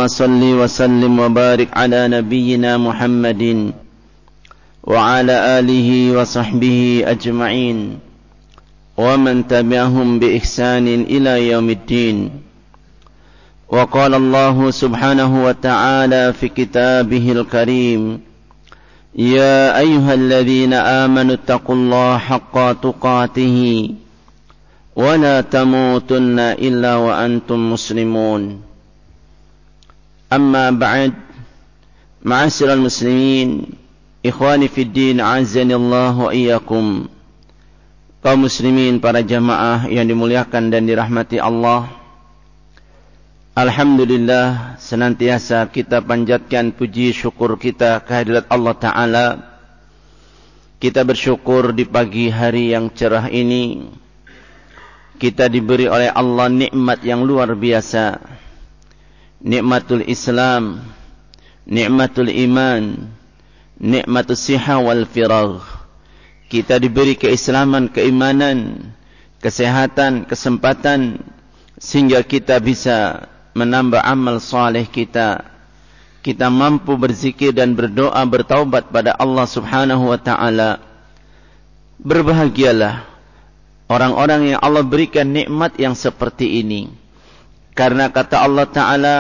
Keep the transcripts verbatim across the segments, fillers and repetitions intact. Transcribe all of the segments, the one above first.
اللهم صل وسلم وبارك على نبينا محمد وعلى آله وصحبه أجمعين ومن تبعهم بإحسان إلى يوم الدين. وقال الله سبحانه وتعالى في كتابه الكريم: يا أيها الذين آمنوا اتقوا الله حق تقاته ولا تموتن إلا وأنتم مسلمون. أما بعد، معاشر المسلمين ikhwani fid din, azani Allah wa iyyakum. Kaum muslimin, para jamaah yang dimuliakan dan dirahmati Allah, alhamdulillah, senantiasa kita panjatkan puji syukur kita kehadirat Allah Ta'ala. Kita bersyukur di pagi hari yang cerah ini kita diberi oleh Allah nikmat yang luar biasa, nikmatul Islam, nikmatul iman, nikmatus siha wal firagh. Kita diberi keislaman, keimanan, kesehatan, kesempatan, sehingga kita bisa menambah amal saleh kita. Kita mampu berzikir dan berdoa, bertaubat pada Allah Subhanahu wa ta'ala. Berbahagialah orang-orang yang Allah berikan nikmat yang seperti ini. Karena kata Allah Ta'ala,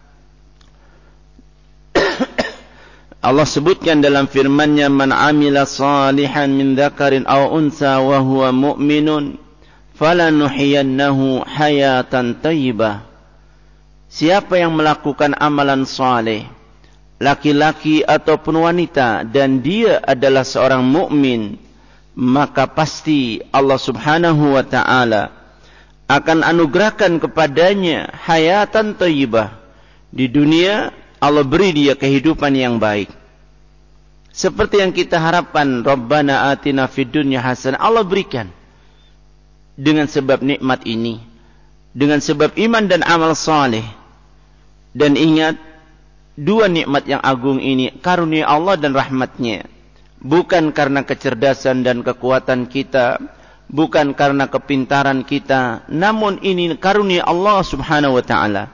Allah sebutkan dalam firman-Nya, man amila salihan min dzakarin aw unsa wa huwa mu'minun falanuhyiyannahu hayatan thayyibah. Siapa yang melakukan amalan saleh, laki-laki ataupun wanita, dan dia adalah seorang mukmin, maka pasti Allah Subhanahu wa ta'ala akan anugerahkan kepadanya hayatan thayyibah. Di dunia Allah beri dia kehidupan yang baik. Seperti yang kita harapkan, Rabbana atina fid dunya hasanah, Allah berikan. Dengan sebab nikmat ini, dengan sebab iman dan amal saleh. Dan ingat, dua nikmat yang agung ini, karunia Allah dan rahmatnya. Bukan karena kecerdasan dan kekuatan kita, bukan karena kepintaran kita, namun ini karunia Allah Subhanahu wa ta'ala.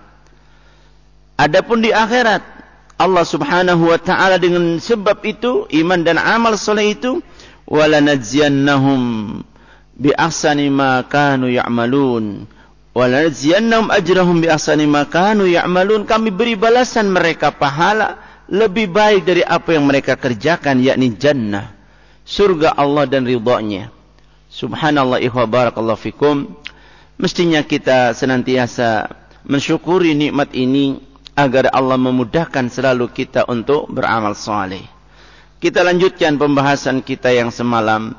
Adapun di akhirat, Allah Subhanahu wa ta'ala dengan sebab itu, iman dan amal soleh itu, walanajziyannahum bi ahsani ma kanu ya'malun, walanajziyannahum ajrahum bi ahsani ma kanu ya'malun. Kami beri balasan mereka pahala lebih baik dari apa yang mereka kerjakan, yakni jannah, surga Allah dan ridha-Nya. Subhanallah, ikhwa barakallahu fikum. Mestinya kita senantiasa mensyukuri nikmat ini agar Allah memudahkan selalu kita untuk beramal saleh. Kita lanjutkan pembahasan kita yang semalam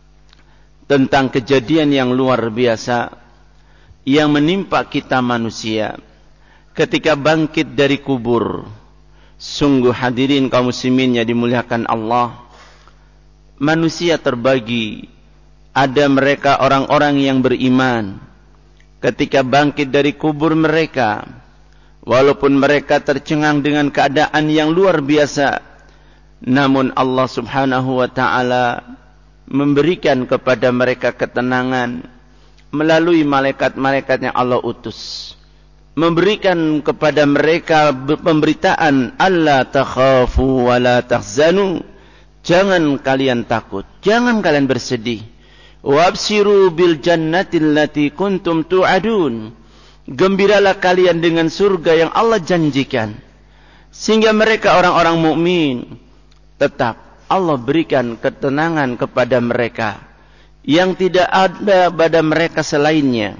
tentang kejadian yang luar biasa yang menimpa kita manusia ketika bangkit dari kubur. Sungguh hadirin kaum muslimin yang dimuliakan Allah, manusia terbagi. Ada mereka orang-orang yang beriman ketika bangkit dari kubur mereka, walaupun mereka tercengang dengan keadaan yang luar biasa, namun Allah Subhanahu wa ta'ala memberikan kepada mereka ketenangan melalui malaikat-malaikat yang Allah utus, memberikan kepada mereka pemberitaan, alla takhafu wa la tahzanu, jangan kalian takut, jangan kalian bersedih, wabsiru bil jannati allati kuntum tu'adun, gembiralah kalian dengan surga yang Allah janjikan. Sehingga mereka orang-orang mukmin, tetap Allah berikan ketenangan kepada mereka yang tidak ada pada mereka selainnya.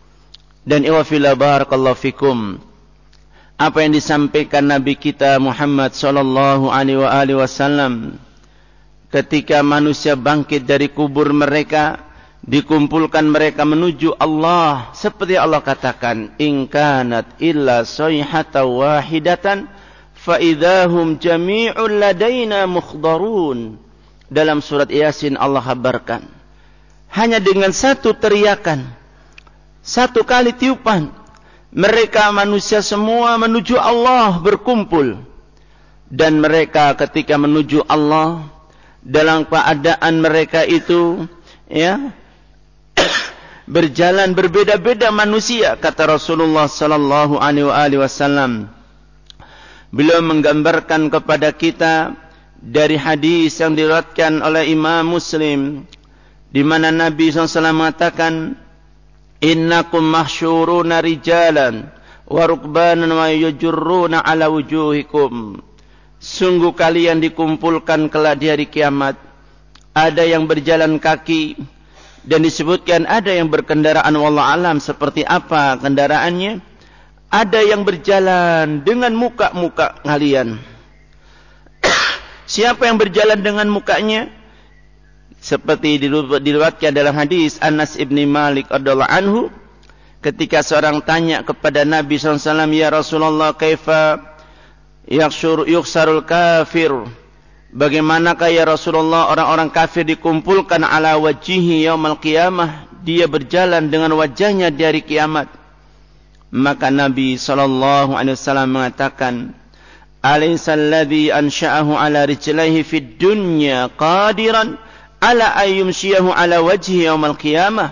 Dan iwafila barakallahu fikum, apa yang disampaikan Nabi kita Muhammad sallallahu alaihi wasallam ketika manusia bangkit dari kubur mereka, dikumpulkan mereka menuju Allah, seperti Allah katakan, in kanat illa sayhatan wahidatan fa idahum jami'un ladaina mukhdarun. Dalam surat Yasin Allah kabarkan, hanya dengan satu teriakan, satu kali tiupan, mereka manusia semua menuju Allah berkumpul. Dan mereka ketika menuju Allah, dalam keadaan mereka itu ya berjalan berbeda-beda manusia, kata Rasulullah sallallahu alaihi wasallam, Beliau menggambarkan kepada kita dari hadis yang diriwayatkan oleh Imam Muslim, di mana Nabi shallallahu alaihi wasallam mengatakan, innakum mahsyuruna rijalan wa rukbanan wa yajurruna ala wujuhikum. Sungguh kalian dikumpulkan kelak di hari kiamat. Ada yang berjalan kaki, dan disebutkan ada yang berkendaraan, wallahu alam seperti apa kendaraannya. Ada yang berjalan dengan muka-muka kalian. Siapa yang berjalan dengan mukanya? Seperti diriwayatkan dalam hadis Anas ibni Malik radhiyallahu anhu, ketika seorang tanya kepada Nabi shallallahu alaihi wasallam, ya Rasulullah, kaifa yakshur yuksarul kafir? Bagaimanakah ya Rasulullah orang-orang kafir dikumpulkan ala wajihi yaumal qiyamah? Dia berjalan dengan wajahnya di hari kiamat. Maka Nabi sallallahu alaihi wasallam mengatakan, alaysal ladzi ansha'ahu ala rijlaihi fid dunya qadiran ala ayyumshiyahu ala wajhi yaumal qiyamah?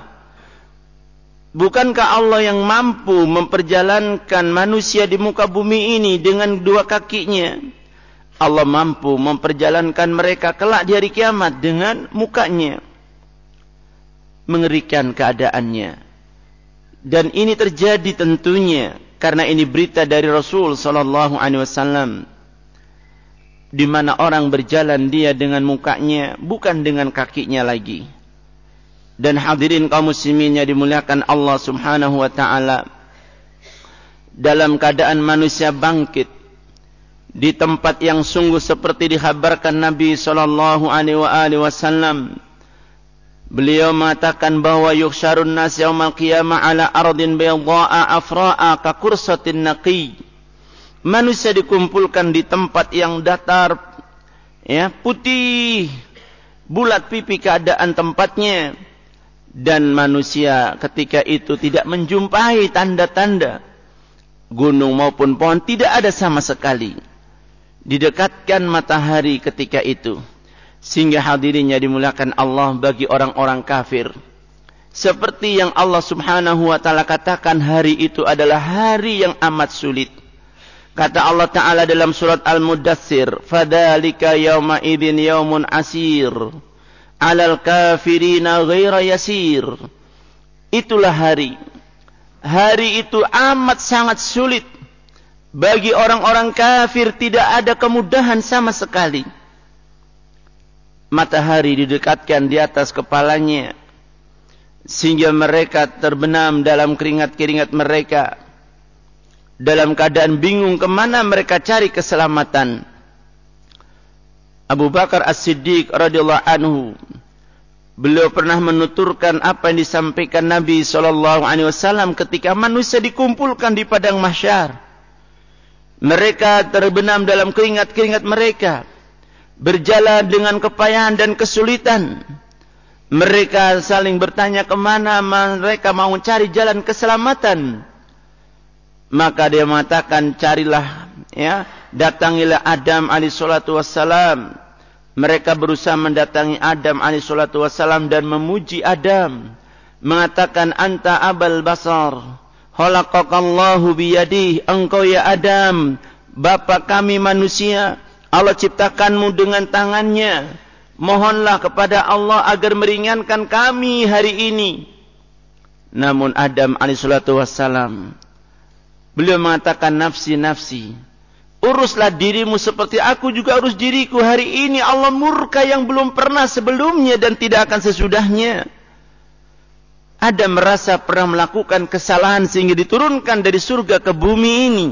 Bukankah Allah yang mampu memperjalankan manusia di muka bumi ini dengan dua kakinya? Allah mampu memperjalankan mereka kelak di hari kiamat dengan mukanya. Mengerikan keadaannya. Dan ini terjadi tentunya karena ini berita dari Rasul sallallahu alaihi wasallam, di mana orang berjalan dia dengan mukanya, bukan dengan kakinya lagi. Dan hadirin kaum muslimin yang dimuliakan Allah Subhanahu wa taala, dalam keadaan manusia bangkit di tempat yang sungguh seperti dikhabarkan Nabi sallallahu alaihi wasallam, beliau mengatakan bahwa yuhsyarun nas yaumal qiyamah ala ardin baydha'a afra'a ka kursatin naqi. Manusia dikumpulkan di tempat yang datar, ya, putih, bulat pipi keadaan tempatnya, dan manusia ketika itu tidak menjumpai tanda-tanda gunung maupun pohon, tidak ada sama sekali. Didekatkan matahari ketika itu, sehingga hadirinnya dimuliakan Allah, bagi orang-orang kafir, seperti yang Allah Subhanahu wa taala katakan, hari itu adalah hari yang amat sulit. Kata Allah Ta'ala dalam surat Al-Mudaththir, fadzalika yauma idzin yaumun asir 'alal kafirina ghaira yasir. Itulah hari. Hari itu amat sangat sulit. Bagi orang-orang kafir tidak ada kemudahan sama sekali. Matahari didekatkan di atas kepalanya, sehingga mereka terbenam dalam keringat-keringat mereka, dalam keadaan bingung kemana mereka cari keselamatan. Abu Bakar As-Siddiq radhiyallahu anhu, beliau pernah menuturkan apa yang disampaikan Nabi sallallahu alaihi wasallam ketika manusia dikumpulkan di padang mahsyar. Mereka terbenam dalam keringat-keringat mereka, berjalan dengan kepayahan dan kesulitan. Mereka saling bertanya kemana mereka mau cari jalan keselamatan. Maka dia mengatakan, carilah, ya, datangilah Adam alaihi salatu wassalam. Mereka berusaha mendatangi Adam alaihi salatu wassalam dan memuji Adam, mengatakan, anta abal basar, khalaqakallahu biyadih, engkau ya Adam, bapa kami manusia, Allah ciptakanmu dengan tangannya. Mohonlah kepada Allah agar meringankan kami hari ini. Namun Adam alaihissalatu wassalam, beliau mengatakan, nafsi nafsi, uruslah dirimu seperti aku juga urus diriku. Hari ini Allah murka yang belum pernah sebelumnya dan tidak akan sesudahnya. Adam merasa pernah melakukan kesalahan sehingga diturunkan dari surga ke bumi ini.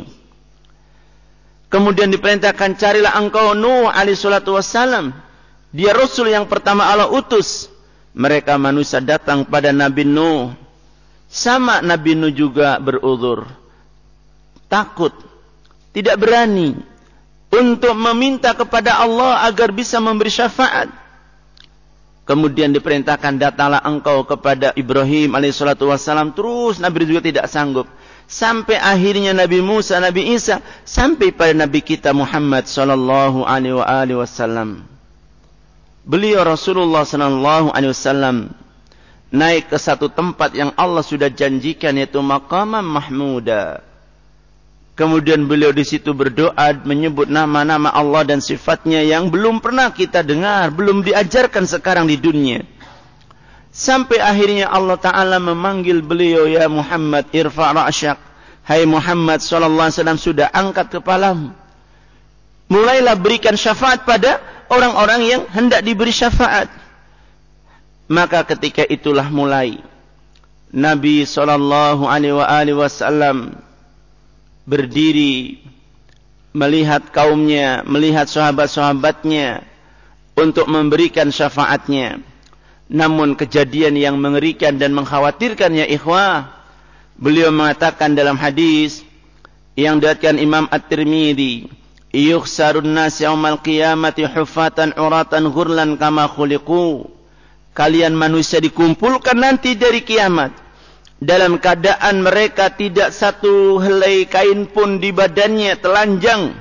Kemudian diperintahkan, carilah engkau Nuh alaihissalatu wassalam. Dia Rasul yang pertama Allah utus. Mereka manusia datang pada Nabi Nuh. Sama Nabi Nuh juga beruzur, takut, tidak berani untuk meminta kepada Allah agar bisa memberi syafaat. Kemudian diperintahkan, datanglah engkau kepada Ibrahim alaihissalatu wassalam. Terus Nabi juga tidak sanggup. Sampai akhirnya Nabi Musa, Nabi Isa, sampai pada Nabi kita Muhammad sallallahu alaihi wasallam. Beliau Rasulullah sallallahu alaihi wasallam naik ke satu tempat yang Allah sudah janjikan, yaitu maqamam mahmuda. Kemudian beliau di situ berdoa menyebut nama-nama Allah dan sifatnya yang belum pernah kita dengar, belum diajarkan sekarang di dunia. Sampai akhirnya Allah Ta'ala memanggil beliau, ya Muhammad irfa' ra'syak. Hai Muhammad sallallahu alaihi wasallam, sudah angkat kepalamu. Mulailah berikan syafaat pada orang-orang yang hendak diberi syafaat. Maka ketika itulah mulai Nabi sallallahu alaihi wasallam berdiri melihat kaumnya, melihat sahabat-sahabatnya untuk memberikan syafaatnya. Namun kejadian yang mengerikan dan mengkhawatirkan, ya ikhwah, beliau mengatakan dalam hadis yang diriwayatkan Imam At-Tirmidzi, yukhsarun nas yaumal qiyamati hufatan uratan ghurlan kama khuliqu. Kalian manusia dikumpulkan nanti dari kiamat dalam keadaan mereka tidak satu helai kain pun di badannya, telanjang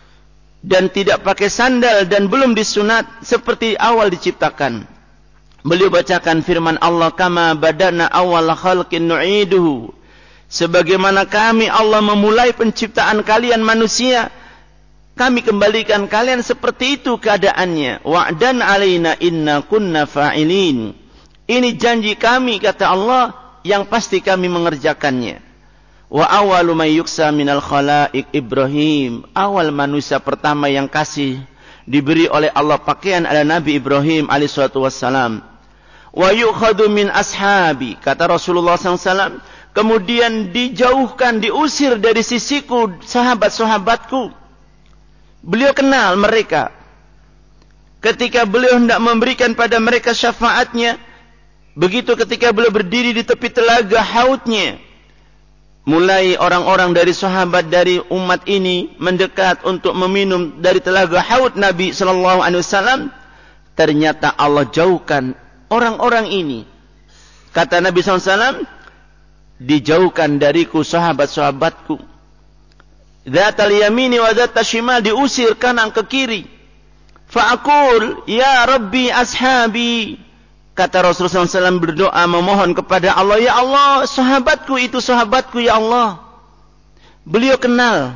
dan tidak pakai sandal dan belum disunat seperti awal diciptakan. Beliau bacakan firman Allah, kama badana awal khalqin nu'iduhu. Sebagaimana kami Allah memulai penciptaan kalian manusia, kami kembalikan kalian seperti itu keadaannya. Wa'dan alaina inna kunna fa'ilin. Ini janji kami, kata Allah, yang pasti kami mengerjakannya. Wa awalu may yuksa minal khalaiq Ibrahim. Awal manusia pertama yang kasih diberi oleh Allah pakaian adalah Nabi Ibrahim alaihi salatu wassalam. Wa yukhadu min ashabi, kata Rasulullah sallallahu alaihi wasallam, kemudian dijauhkan, diusir dari sisiku sahabat-sahabatku. Beliau kenal mereka. Ketika beliau hendak memberikan pada mereka syafaatnya, begitu ketika beliau berdiri di tepi telaga haudnya, mulai orang-orang dari sahabat dari umat ini mendekat untuk meminum dari telaga haud Nabi sallallahu alaihi wasallam. Ternyata Allah jauhkan orang-orang ini. Kata Nabi sallallahu alaihi wasallam, dijauhkan dariku sahabat-sahabatku. Dzatal yamini wa dzatal shimal, diusir kanan ke kiri. Fa'aqul ya Rabbi ashabi. Kata Rasulullah sallallahu alaihi wasallam berdoa memohon kepada Allah, ya Allah, sahabatku itu sahabatku, ya Allah. Beliau kenal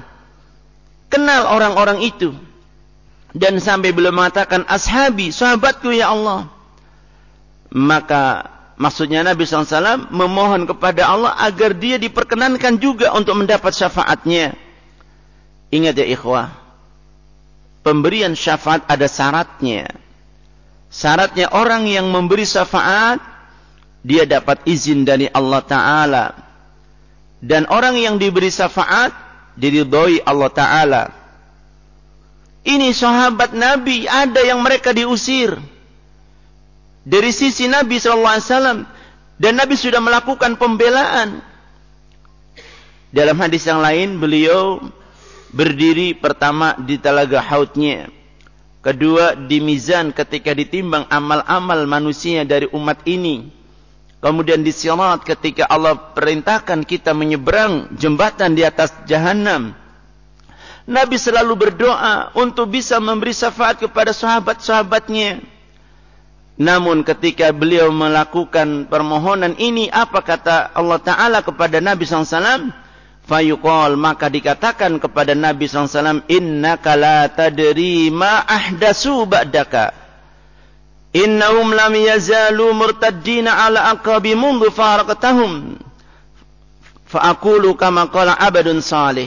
kenal orang-orang itu, dan sampai beliau mengatakan ashabi, sahabatku, ya Allah. Maka maksudnya Nabi sallallahu alaihi wasallam memohon kepada Allah agar dia diperkenankan juga untuk mendapat syafaatnya. Ingat ya ikhwah, pemberian syafaat ada syaratnya. Syaratnya orang yang memberi syafaat, dia dapat izin dari Allah Ta'ala. Dan orang yang diberi syafaat, diridhoi Allah Ta'ala. Ini sahabat Nabi, ada yang mereka diusir dari sisi Nabi sallallahu alaihi wasallam, dan Nabi sudah melakukan pembelaan. Dalam hadis yang lain, beliau berdiri pertama di telaga haudnya, kedua di mizan ketika ditimbang amal-amal manusia dari umat ini, kemudian di sirat ketika Allah perintahkan kita menyeberang jembatan di atas jahanam. Nabi selalu berdoa untuk bisa memberi syafaat kepada sahabat-sahabatnya. Namun ketika beliau melakukan permohonan ini, apa kata Allah Ta'ala kepada Nabi sallallahu alaihi wasallam? Fayuqal, maka dikatakan kepada Nabi sallallahu alaihi wasallam, innaka la tadri ma ahdasu ba'daka, innahum lam yazalu murtaddina ala aqabi mundu faraqtahum, fa'aqulu kama qala abadun salih.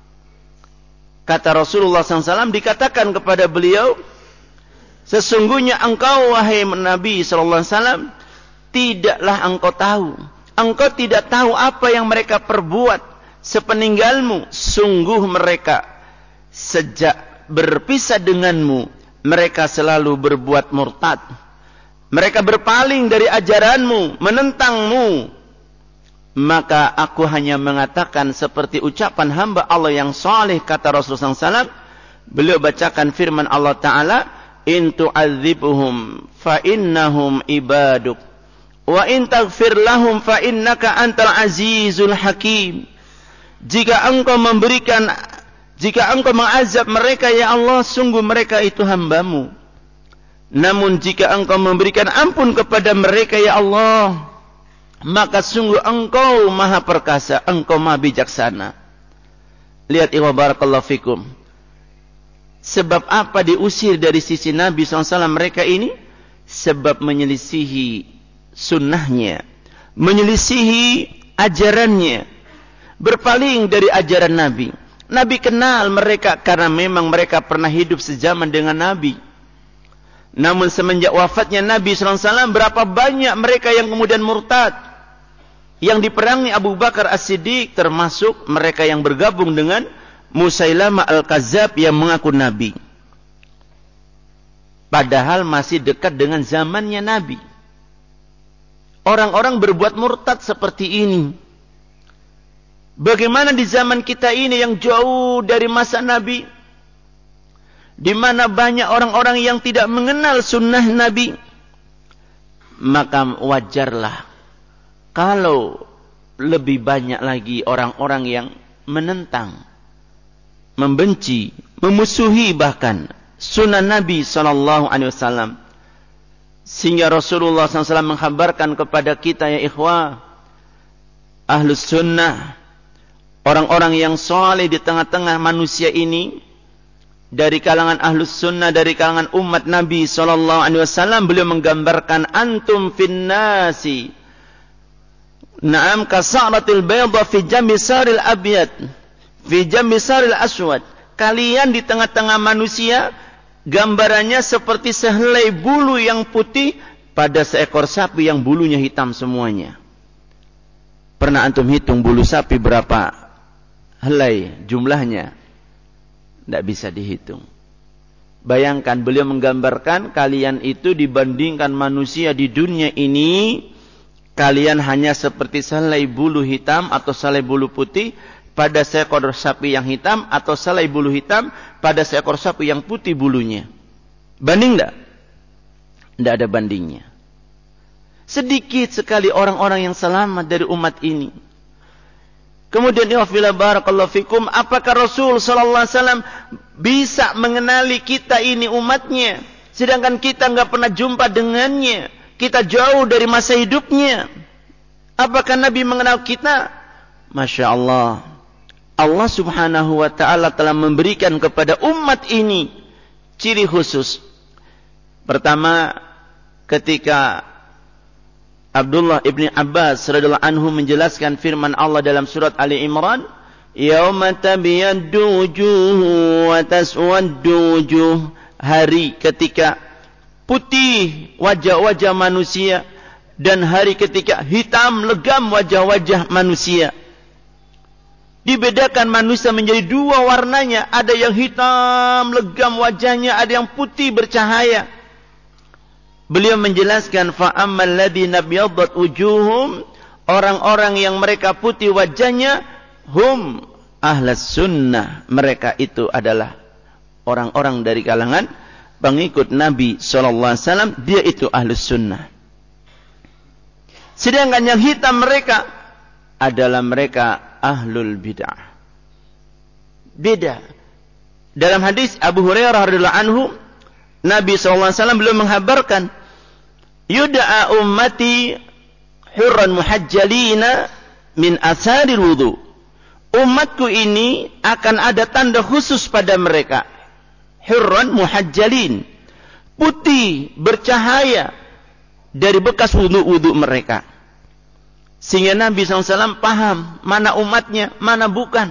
Kata Rasulullah sallallahu alaihi wasallam, dikatakan kepada beliau, sesungguhnya engkau wahai Nabi sallallahu alaihi wasallam, tidaklah engkau tahu, engkau tidak tahu apa yang mereka perbuat sepeninggalmu. Sungguh mereka sejak berpisah denganmu, mereka selalu berbuat murtad. Mereka berpaling dari ajaranmu, menentangmu. Maka aku hanya mengatakan seperti ucapan hamba Allah yang saleh, kata Rasulullah sallallahu alaihi wasallam. Beliau bacakan firman Allah Ta'ala, in tu'adzibuhum fa innahum ibaduk wa in taghfir lahum fa innaka antal azizul hakim. Jika engkau memberikan, jika engkau mengazab mereka, ya Allah, sungguh mereka itu hambamu. Namun jika engkau memberikan ampun kepada mereka, ya Allah, maka sungguh engkau maha perkasa, engkau maha bijaksana. Lihat ikhwah barakallahu fikum. Sebab apa diusir dari sisi Nabi shallallahu alaihi wasallam mereka ini? Sebab menyelisihi sunnahnya, menyelisihi ajarannya, berpaling dari ajaran Nabi. Nabi kenal mereka karena memang mereka pernah hidup sejaman dengan Nabi. Namun semenjak wafatnya Nabi shallallahu alaihi wasallam, berapa banyak mereka yang kemudian murtad, yang diperangi Abu Bakar As-Siddiq, termasuk mereka yang bergabung dengan Musailamah Al-Kazzab yang mengaku Nabi. Padahal masih dekat dengan zamannya Nabi. Orang-orang berbuat murtad seperti ini. Bagaimana di zaman kita ini yang jauh dari masa Nabi, di mana banyak orang-orang yang tidak mengenal sunnah Nabi, maka wajarlah kalau lebih banyak lagi orang-orang yang menentang, membenci, memusuhi bahkan sunnah Nabi sallallahu alaihi wasallam. Sehingga Rasulullah sallallahu alaihi wasallam mengkhabarkan kepada kita, ya ikhwah, ahlus sunnah, orang-orang yang saleh di tengah-tengah manusia ini, dari kalangan ahlus sunnah, dari kalangan umat Nabi sallallahu alaihi wasallam, beliau menggambarkan antum finnasi na'am kasaratil bayda fi jamisaril abyad fi jamisaril aswad. Kalian di tengah-tengah manusia, gambarannya seperti sehelai bulu yang putih pada seekor sapi yang bulunya hitam semuanya. Pernah antum hitung bulu sapi berapa helai jumlahnya? Tidak bisa dihitung. Bayangkan, beliau menggambarkan kalian itu dibandingkan manusia di dunia ini, kalian hanya seperti sehelai bulu hitam atau sehelai bulu putih pada seekor sapi yang hitam, atau sehelai bulu hitam pada seekor sapi yang putih bulunya. Banding tidak? Tidak ada bandingnya. Sedikit sekali orang-orang yang selamat dari umat ini. Kemudian ya barakallahu fikum, apakah Rasul sallallahu alaihi wasallam bisa mengenali kita ini umatnya, sedangkan kita enggak pernah jumpa dengannya, kita jauh dari masa hidupnya? Apakah Nabi mengenal kita? Masya Allah, Allah subhanahu wa ta'ala telah memberikan kepada umat ini ciri khusus. Pertama, ketika Abdullah ibn Abbas radhiyallahu anhu menjelaskan firman Allah dalam surat Ali Imran, yauma tabyaddu wujuh wa taswaddu wujuh, hari ketika putih wajah-wajah manusia dan hari ketika hitam legam wajah-wajah manusia. Dibedakan manusia menjadi dua warnanya, ada yang hitam legam wajahnya, ada yang putih bercahaya. Beliau menjelaskan, fa ammal ladzina biyaddat wujuhum, orang-orang yang mereka putih wajahnya, hum ahlus sunnah, mereka itu adalah orang-orang dari kalangan pengikut Nabi sallallahu alaihi wasallam, dia itu ahlus sunnah. Sedangkan yang hitam mereka adalah mereka ahlul bid'ah. Beda. Dalam hadis Abu Hurairah radhiyallahu anhu, Nabi sallallahu alaihi wasallam belum menghabarkan, yud'a ummati hurran muhajjalina min atharil wudu. Umatku ini akan ada tanda khusus pada mereka. Hurran muhajjalin, putih bercahaya dari bekas wudu-wudu mereka. Sehingga Nabi sallallahu alaihi wasallam paham mana umatnya, mana bukan.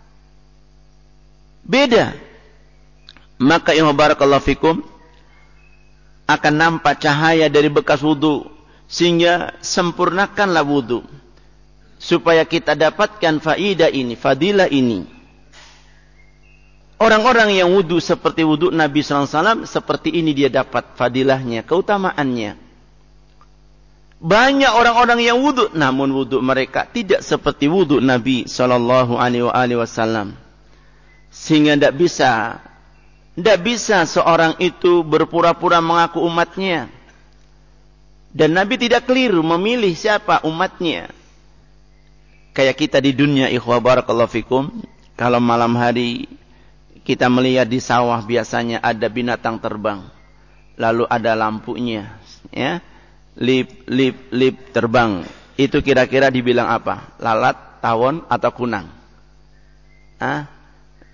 Beda. Maka ya barakallahu fikum, akan nampak cahaya dari bekas wudu, sehingga sempurnakanlah wudu supaya kita dapatkan faidah ini, fadilah ini. Orang-orang yang wudu seperti wudu Nabi sallallahu alaihi wasallam, seperti ini dia dapat fadilahnya, keutamaannya. Banyak orang-orang yang wudu, namun wudu mereka tidak seperti wudu Nabi sallallahu alaihi wasallam, sehingga tidak bisa Tidak bisa seorang itu berpura-pura mengaku umatnya. Dan Nabi tidak keliru memilih siapa umatnya. Kayak kita di dunia, ikhwah barakallahu fikum, kalau malam hari kita melihat di sawah biasanya ada binatang terbang, lalu ada lampunya, ya, lip lip lip terbang. Itu kira-kira dibilang apa? Lalat, tawon, atau kunang? Ah,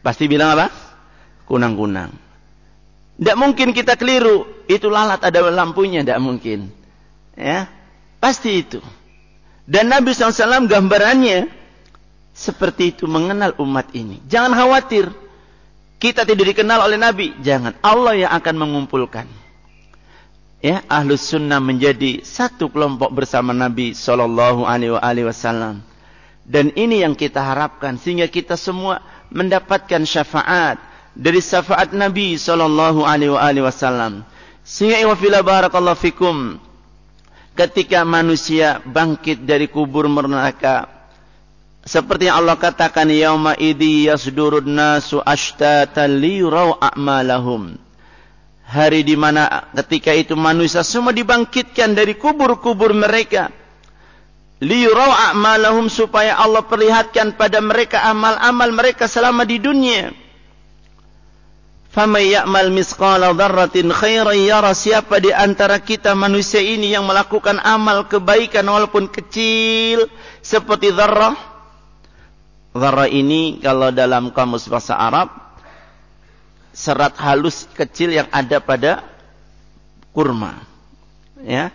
Pasti bilang apa? Kunang-kunang. Tidak mungkin kita keliru. Itu lalat ada lampunya. Tidak mungkin. Ya, pasti itu. Dan Nabi shallallahu alaihi wasallam gambarannya seperti itu mengenal umat ini. Jangan khawatir. Kita tidak dikenal oleh Nabi. Jangan. Allah yang akan mengumpulkan. Ya, Ahlus Sunnah menjadi satu kelompok bersama Nabi Sallallahu Alaihi Wasallam. Dan ini yang kita harapkan sehingga kita semua mendapatkan syafaat dari syafaat Nabi Sallallahu Alaihi Wasallam. Sehingga iwafila barakallahu fikum, ketika manusia bangkit dari kubur mereka, seperti yang Allah katakan, yauma idzi yasdurun nasu ashtatan liyurau a'malahum. Hari di mana ketika itu manusia semua dibangkitkan dari kubur-kubur mereka. Liyurau a'malahum, supaya Allah perlihatkan pada mereka amal-amal mereka selama di dunia. Faman ya'mal misqala dzarratin khairan yara, siapa di antara kita manusia ini yang melakukan amal kebaikan walaupun kecil seperti dzarrah. Dzarrah ini kalau dalam kamus bahasa Arab, serat halus kecil yang ada pada kurma, ya.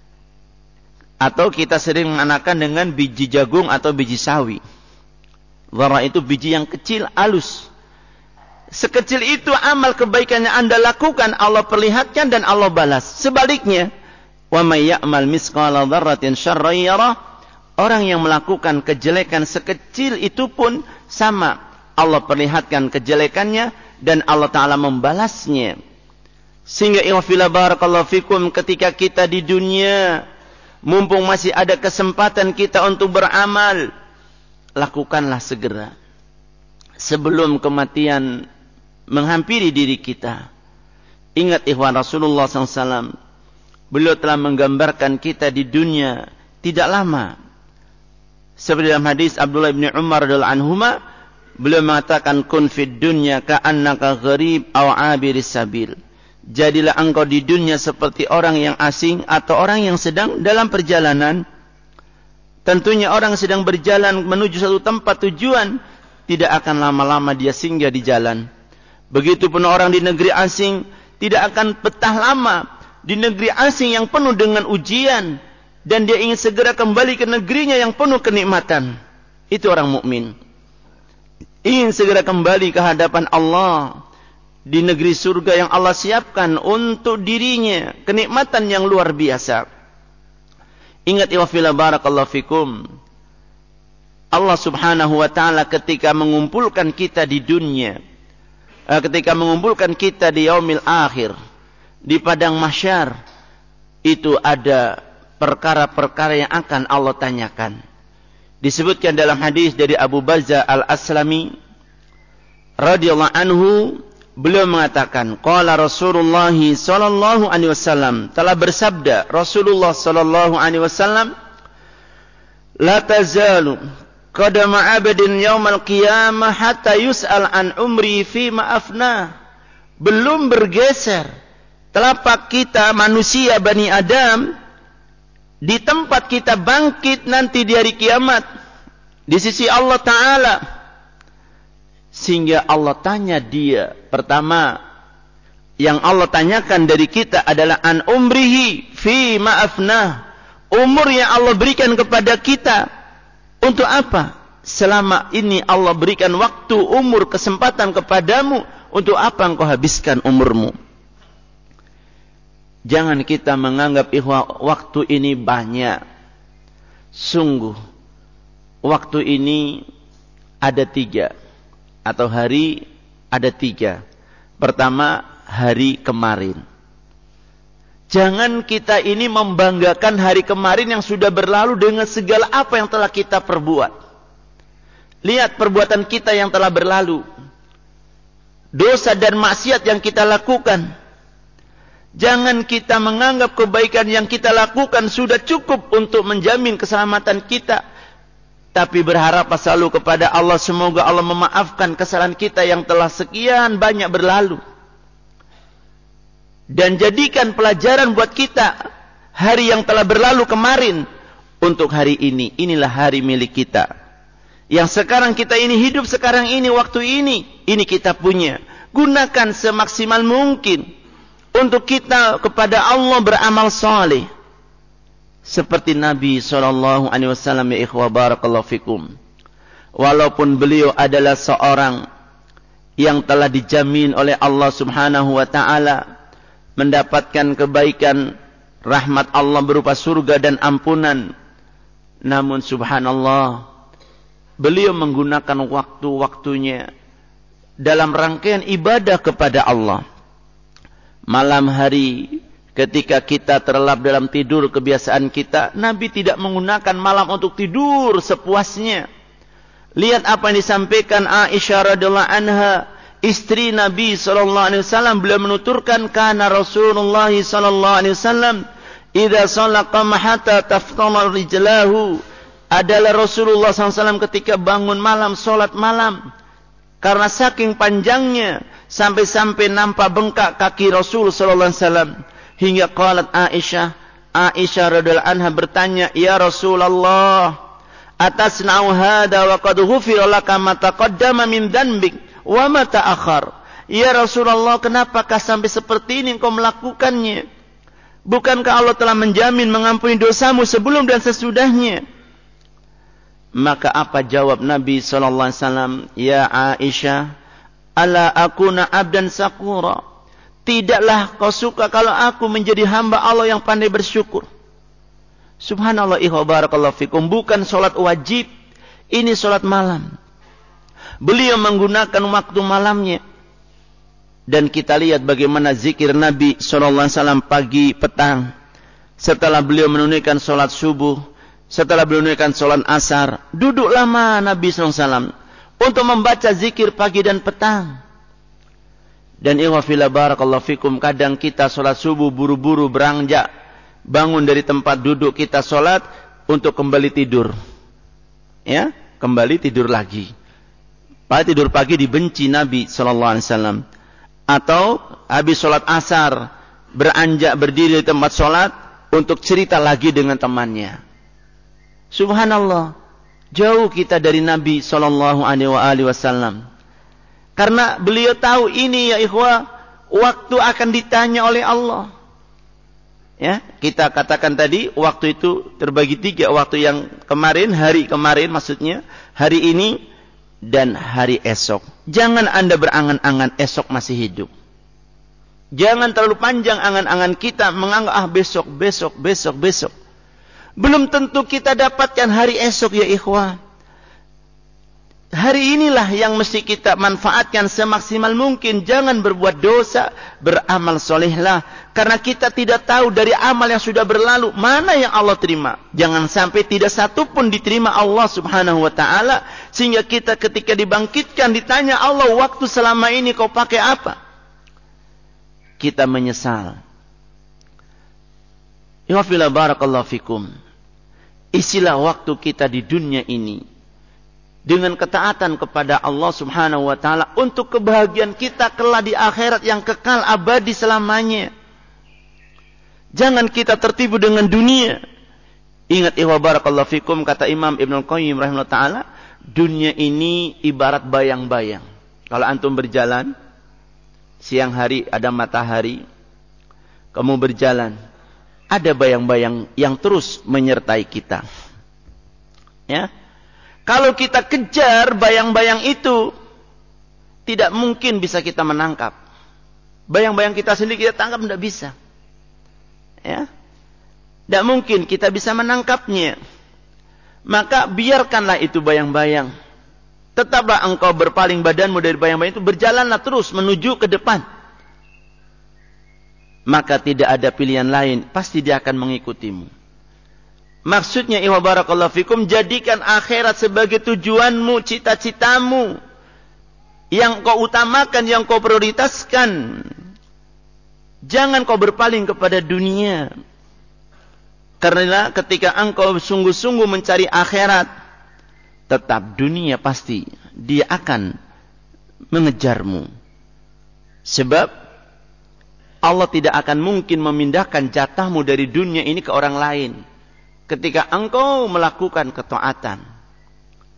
Atau kita sering mengenalkan dengan biji jagung atau biji sawi. Dzarrah itu biji yang kecil, halus. Sekecil itu amal kebaikan yang Anda lakukan, Allah perlihatkan dan Allah balas. Sebaliknya, wa may ya'mal misqala dzarratin syarran yarah, orang yang melakukan kejelekan sekecil itu pun sama, Allah perlihatkan kejelekannya dan Allah Ta'ala membalasnya. Sehingga iwafila barakallahu fikum, ketika kita di dunia, mumpung masih ada kesempatan kita untuk beramal, lakukanlah segera sebelum kematian menghampiri diri kita. Ingat ikhwan, Rasulullah shallallahu alaihi wasallam, beliau telah menggambarkan kita di dunia tidak lama. Seperti dalam hadis Abdullah bin Umar radhiyallahu anhuma, beliau mengatakan, kun fid dunya ka'annaka gharib aw 'abiris sabil. Jadilah engkau di dunia seperti orang yang asing atau orang yang sedang dalam perjalanan. Tentunya orang sedang berjalan menuju satu tempat tujuan, tidak akan lama-lama dia singgah di jalan. Begitupun orang di negeri asing tidak akan betah lama di negeri asing yang penuh dengan ujian, dan dia ingin segera kembali ke negerinya yang penuh kenikmatan. Itu orang mukmin. Ingin segera kembali ke hadapan Allah di negeri surga yang Allah siapkan untuk dirinya, kenikmatan yang luar biasa. Ingat iwafila barakallahu fikum, Allah subhanahu wa ta'ala ketika mengumpulkan kita di dunia, ketika mengumpulkan kita di yaumil akhir, di padang mahsyar, itu ada perkara-perkara yang akan Allah tanyakan. Disebutkan dalam hadis dari Abu Barzah Al-Aslami radhiyallahu anhu, beliau mengatakan, qala Rasulullah sallallahu alaihi wasallam, telah bersabda Rasulullah sallallahu alaihi wasallam, la tazalu qadama 'abdin yaumal qiyamah hatta yus'al an umri fi ma afna. Belum bergeser telapak kita manusia Bani Adam di tempat kita bangkit nanti di hari kiamat di sisi Allah Ta'ala, sehingga Allah tanya dia. Pertama yang Allah tanyakan dari kita adalah an umrihi fi ma'afnah, umur yang Allah berikan kepada kita untuk apa? Selama ini Allah berikan waktu, umur, kesempatan kepadamu, untuk apa engkau habiskan umurmu? Jangan kita menganggap ikhwah waktu ini banyak. Sungguh waktu ini ada tiga, atau hari ada tiga. Pertama, hari kemarin. Jangan kita ini membanggakan hari kemarin yang sudah berlalu dengan segala apa yang telah kita perbuat. Lihat perbuatan kita yang telah berlalu, dosa dan maksiat yang kita lakukan. Jangan kita menganggap kebaikan yang kita lakukan sudah cukup untuk menjamin keselamatan kita, tapi berharap selalu kepada Allah, semoga Allah memaafkan kesalahan kita yang telah sekian banyak berlalu, dan jadikan pelajaran buat kita hari yang telah berlalu kemarin untuk hari ini. Inilah hari milik kita. Yang sekarang kita ini hidup sekarang ini, waktu ini, ini kita punya. Gunakan semaksimal mungkin untuk kita kepada Allah beramal saleh. Seperti Nabi shallallahu alaihi wasallam, ya ikhwah barakallahu fikum. Walaupun beliau adalah seorang yang telah dijamin oleh Allah subhanahu wa ta'ala mendapatkan kebaikan rahmat Allah berupa surga dan ampunan. Namun subhanallah, beliau menggunakan waktu-waktunya dalam rangkaian ibadah kepada Allah. Malam hari ketika kita terlelap dalam tidur kebiasaan kita, Nabi tidak menggunakan malam untuk tidur sepuasnya. Lihat apa yang disampaikan Aisyah radhiyallahu anha, istri Nabi sallallahu alaihi wasallam. Beliau menuturkan, kana Rasulullah sallallahu alaihi wasallam idza shalla qama hatta taftala rijlahu. Adalah Rasulullah sallallahu alaihi wasallam ketika bangun malam, salat malam, karena saking panjangnya sampai-sampai nampak bengkak kaki Rasul sallallahu alaihi wasallam. Hingga qalat Aisyah, Aisyah radhiyallahu anha bertanya, ya Rasulullah, atasna'u hadza wa qad ghufira laka ma taqaddama min dhanbik wa ma ta'akhkhar. Ya Rasulullah, kenapakah sampai seperti ini engkau melakukannya? Bukankah Allah telah menjamin mengampuni dosamu sebelum dan sesudahnya? Maka apa jawab Nabi sallallahu alaihi wasallam? Ya Aisyah, ala akuna abdan syakura. Tidaklah kau suka kalau aku menjadi hamba Allah yang pandai bersyukur. Subhanallah, ikhwah barakallahu fikum. Bukan solat wajib, ini solat malam. Beliau menggunakan waktu malamnya. Dan kita lihat bagaimana zikir Nabi sallallahu alaihi wasallam pagi, petang. Setelah beliau menunaikan solat subuh, setelah beliau menunaikan solat asar, duduk lama Nabi sallallahu alaihi wasallam untuk membaca zikir pagi dan petang. Dan ikhwah fillah barakallahu fikum, kadang kita solat subuh buru-buru beranjak, bangun dari tempat duduk kita solat untuk kembali tidur. Ya, kembali tidur lagi. Pada tidur pagi dibenci Nabi sallallahu alaihi wasallam. Atau habis solat asar beranjak berdiri di tempat solat untuk cerita lagi dengan temannya. Subhanallah, jauh kita dari Nabi sallallahu alaihi wasallam. Karena beliau tahu ini, ya ikhwah, waktu akan ditanya oleh Allah. Ya, kita katakan tadi waktu itu terbagi tiga, waktu yang kemarin, hari kemarin maksudnya, hari ini dan hari esok. Jangan Anda berangan-angan esok masih hidup. Jangan terlalu panjang angan-angan kita menganggap ah besok, besok, besok, besok. Belum tentu kita dapatkan hari esok, ya ikhwah. Hari inilah yang mesti kita manfaatkan semaksimal mungkin. Jangan berbuat dosa, beramal solehlah. Karena kita tidak tahu dari amal yang sudah berlalu, mana yang Allah terima. Jangan sampai tidak satu pun diterima Allah subhanahu wa ta'ala. Sehingga kita ketika dibangkitkan, ditanya Allah, waktu selama ini kau pakai apa? Kita menyesal. Ya fillah barakallahu fikum. Isilah waktu kita di dunia ini dengan ketaatan kepada Allah subhanahu wa ta'ala untuk kebahagiaan kita kelak di akhirat yang kekal abadi selamanya. Jangan kita tertipu dengan dunia. Ingat ikhwah barakallahu fikum, kata Imam Ibnul Qayyim rahimahullah ta'ala, dunia ini ibarat bayang-bayang. Kalau antum berjalan, siang hari ada matahari, kamu berjalan, ada bayang-bayang yang terus menyertai kita. Ya. Kalau kita kejar bayang-bayang itu, tidak mungkin bisa kita menangkap. Bayang-bayang kita sendiri kita tangkap, tidak bisa. Ya, tidak mungkin kita bisa menangkapnya. Maka biarkanlah itu bayang-bayang. Tetaplah engkau berpaling badanmu dari bayang-bayang itu, berjalanlah terus menuju ke depan. Maka tidak ada pilihan lain, pasti dia akan mengikutimu. Maksudnya ikhwah barakallahu fikum, jadikan akhirat sebagai tujuanmu, cita-citamu yang kau utamakan, yang kau prioritaskan. Jangan kau berpaling kepada dunia. Karena ketika engkau sungguh-sungguh mencari akhirat, tetap dunia pasti dia akan mengejarmu. Sebab Allah tidak akan mungkin memindahkan jatahmu dari dunia ini ke orang lain ketika engkau melakukan ketaatan.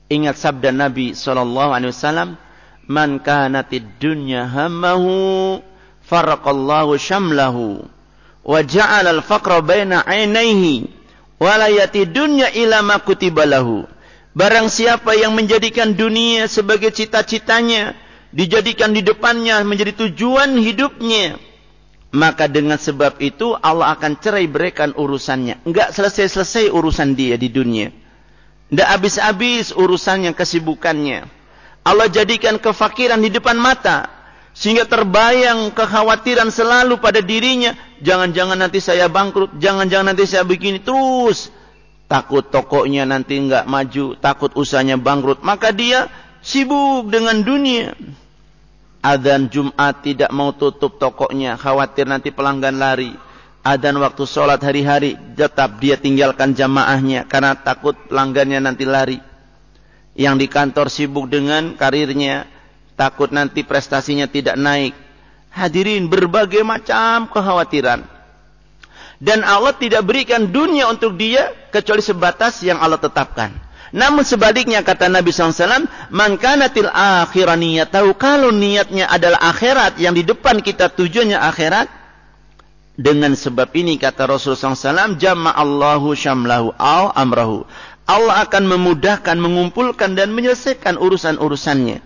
Ingat sabda Nabi sallallahu alaihi wasallam, "Man kanatid dunya hammahu faraqallahu syamlahu wa ja'ala al-faqra baina 'ainaihi wa la yati dunya ila ma kutiba lahu." Barang siapa yang menjadikan dunia sebagai cita-citanya, dijadikan di depannya menjadi tujuan hidupnya, maka dengan sebab itu Allah akan cerai beraikan urusannya. Enggak selesai-selesai urusan dia di dunia. Enggak habis-habis urusannya, kesibukannya. Allah jadikan kefakiran di depan mata, sehingga terbayang kekhawatiran selalu pada dirinya. Jangan-jangan nanti saya bangkrut, jangan-jangan nanti saya begini terus. Takut tokonya nanti enggak maju, takut usahanya bangkrut. Maka dia sibuk dengan dunia. Adzan Jumat tidak mau tutup tokonya, khawatir nanti pelanggan lari. Adzan waktu sholat hari-hari, tetap dia tinggalkan jamaahnya karena takut pelanggannya nanti lari. Yang di kantor sibuk dengan karirnya, takut nanti prestasinya tidak naik. Hadirin, berbagai macam kekhawatiran. Dan Allah tidak berikan dunia untuk dia kecuali sebatas yang Allah tetapkan. Namun sebaliknya kata Nabi shallallahu alaihi wasallam, "Man kanatil akhirah niyatahu," kalau niatnya adalah akhirat, yang di depan kita tujuannya akhirat, dengan sebab ini kata Rasulullah shallallahu alaihi wasallam, "Jama'allahu syamlahu aw amrahu." Allah akan memudahkan, mengumpulkan dan menyelesaikan urusan-urusannya.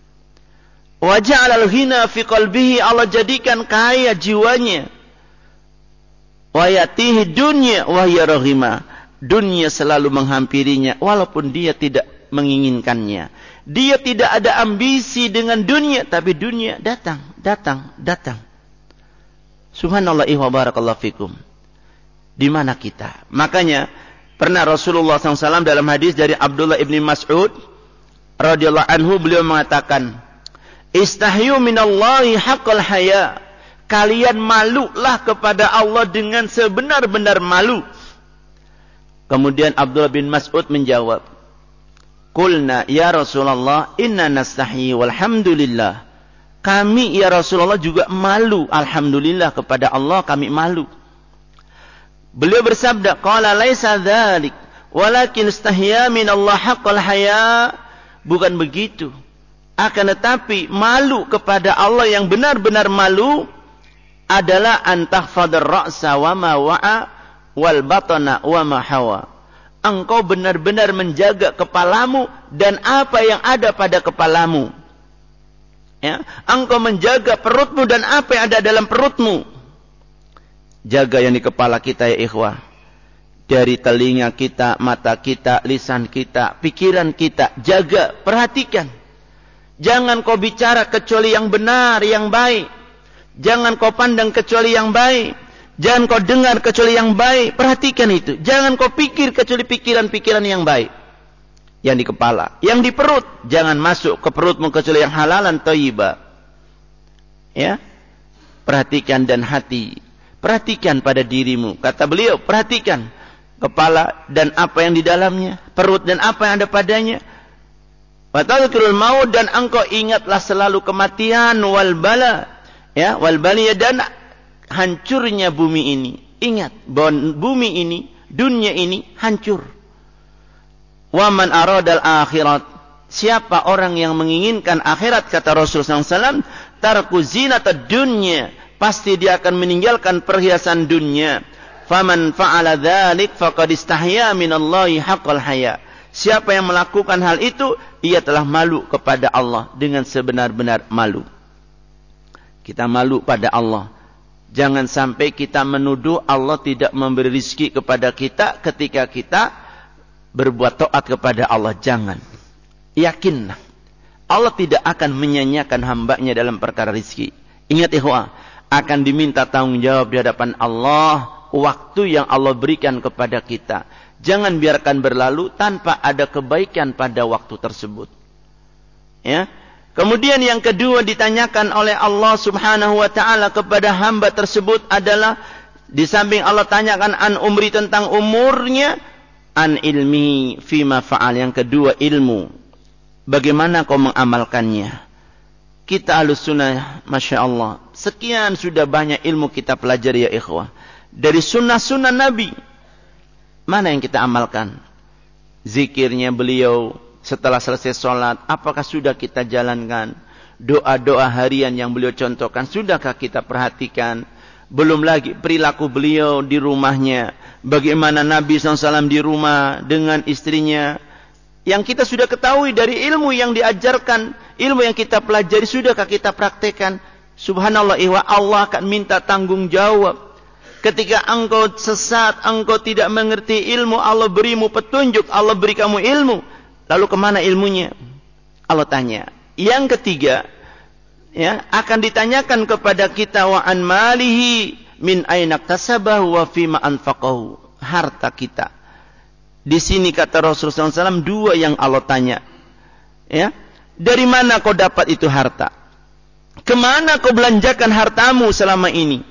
Wa ja'alal ghina fi qalbihi, Allah jadikan kaya jiwanya. Wa yatihi dunya wa hiya raghima, dunia selalu menghampirinya walaupun dia tidak menginginkannya. Dia tidak ada ambisi dengan dunia, tapi dunia datang, datang, datang. Subhanallah wa barakallahu fikum. Di mana kita? Makanya pernah Rasulullah shallallahu alaihi wasallam dalam hadis dari Abdullah ibn Mas'ud radhiyallahu anhu, beliau mengatakan, "Istahyu minallahi haqqal haya." Kalian malulah kepada Allah dengan sebenar-benar malu. Kemudian Abdullah bin Mas'ud menjawab, "Qulna ya Rasulullah, inna nastahi walhamdulillah." Kami ya Rasulullah juga malu, alhamdulillah kepada Allah kami malu. Beliau bersabda, "Qala laisa dzalik, walakin istahya min Allah haqqal haya." Bukan begitu. Akan tetapi malu kepada Allah yang benar-benar malu adalah antahfadar ra'sa wa ma wa'a wal batana wa ma hawa. Engkau benar-benar menjaga kepalamu dan apa yang ada pada kepalamu. Ya, engkau menjaga perutmu dan apa yang ada dalam perutmu. Jaga yang di kepala kita ya ikhwah. Dari telinga kita, mata kita, lisan kita, pikiran kita, jaga, perhatikan. Jangan kau bicara kecuali yang benar, yang baik. Jangan kau pandang kecuali yang baik. Jangan kau dengar kecuali yang baik. Perhatikan itu. Jangan kau pikir kecuali pikiran-pikiran yang baik. Yang di kepala. Yang di perut. Jangan masuk ke perutmu kecuali yang halalan thayyibah. Ya. Perhatikan dan hati. Perhatikan pada dirimu. Kata beliau, perhatikan kepala dan apa yang di dalamnya. Perut dan apa yang ada padanya. Wa tadhkurul maut, dan engkau ingatlah selalu kematian, wal bala. Ya, wal baliya, dan hancurnya bumi ini. Ingat bahwa bumi ini, dunia ini hancur. Wa man aradal akhirat, siapa orang yang menginginkan akhirat, kata Rasulullah shallallahu alaihi wasallam, tarku zinatad dunya, pasti dia akan meninggalkan perhiasan dunia. Faman fa'ala dzalik faqad istahya minallahi haqqal haya. Siapa yang melakukan hal itu, ia telah malu kepada Allah dengan sebenar-benar malu. Kita malu pada Allah. Jangan sampai kita menuduh Allah tidak memberi rizki kepada kita ketika kita berbuat taat kepada Allah. Jangan. Yakinlah, Allah tidak akan menyanyiakan hambanya dalam perkara rizki. Ingat ikhwah, akan diminta tanggung jawab di hadapan Allah waktu yang Allah berikan kepada kita. Jangan biarkan berlalu tanpa ada kebaikan pada waktu tersebut. Ya. Kemudian yang kedua ditanyakan oleh Allah subhanahu wa ta'ala kepada hamba tersebut adalah, di samping Allah tanyakan an umri tentang umurnya, an ilmi fima fa'al. Yang kedua ilmu, bagaimana kau mengamalkannya. Kita Ahlus Sunnah, Masya Allah, sekian sudah banyak ilmu kita pelajari ya ikhwah. Dari sunnah-sunnah Nabi, mana yang kita amalkan? Zikirnya beliau, setelah selesai sholat, apakah sudah kita jalankan? Doa-doa harian yang beliau contohkan, sudahkah kita perhatikan? Belum lagi perilaku beliau di rumahnya. Bagaimana Nabi shallallahu alaihi wasallam di rumah dengan istrinya. Yang kita sudah ketahui dari ilmu yang diajarkan, ilmu yang kita pelajari, sudahkah kita praktekkan? Subhanallah, ihwa, Allah akan minta tanggung jawab. Ketika engkau sesat, engkau tidak mengerti ilmu, Allah berimu petunjuk, Allah beri kamu ilmu. Lalu kemana ilmunya? Allah tanya. Yang ketiga, ya, akan ditanyakan kepada kita, wa an malihi min aina iktasabahu wa fima anfaqahu. Harta kita. Di sini kata Rasulullah shallallahu alaihi wasallam dua yang Allah tanya. Ya, dari mana kau dapat itu harta? Kemana kau belanjakan hartamu selama ini?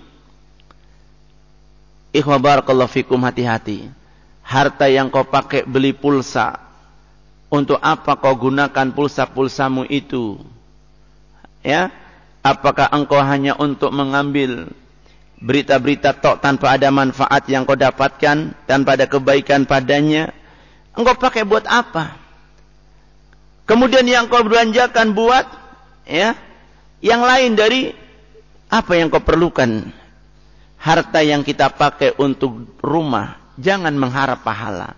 Ikhwah barakallahu fikum, hati-hati. Harta yang kau pakai beli pulsa, untuk apa kau gunakan pulsa-pulsamu itu? Ya, apakah engkau hanya untuk mengambil berita-berita tok tanpa ada manfaat yang kau dapatkan, tanpa ada kebaikan padanya? Engkau pakai buat apa? Kemudian yang kau belanjakan buat, ya, yang lain dari apa yang kau perlukan. Harta yang kita pakai untuk rumah, jangan mengharap pahala.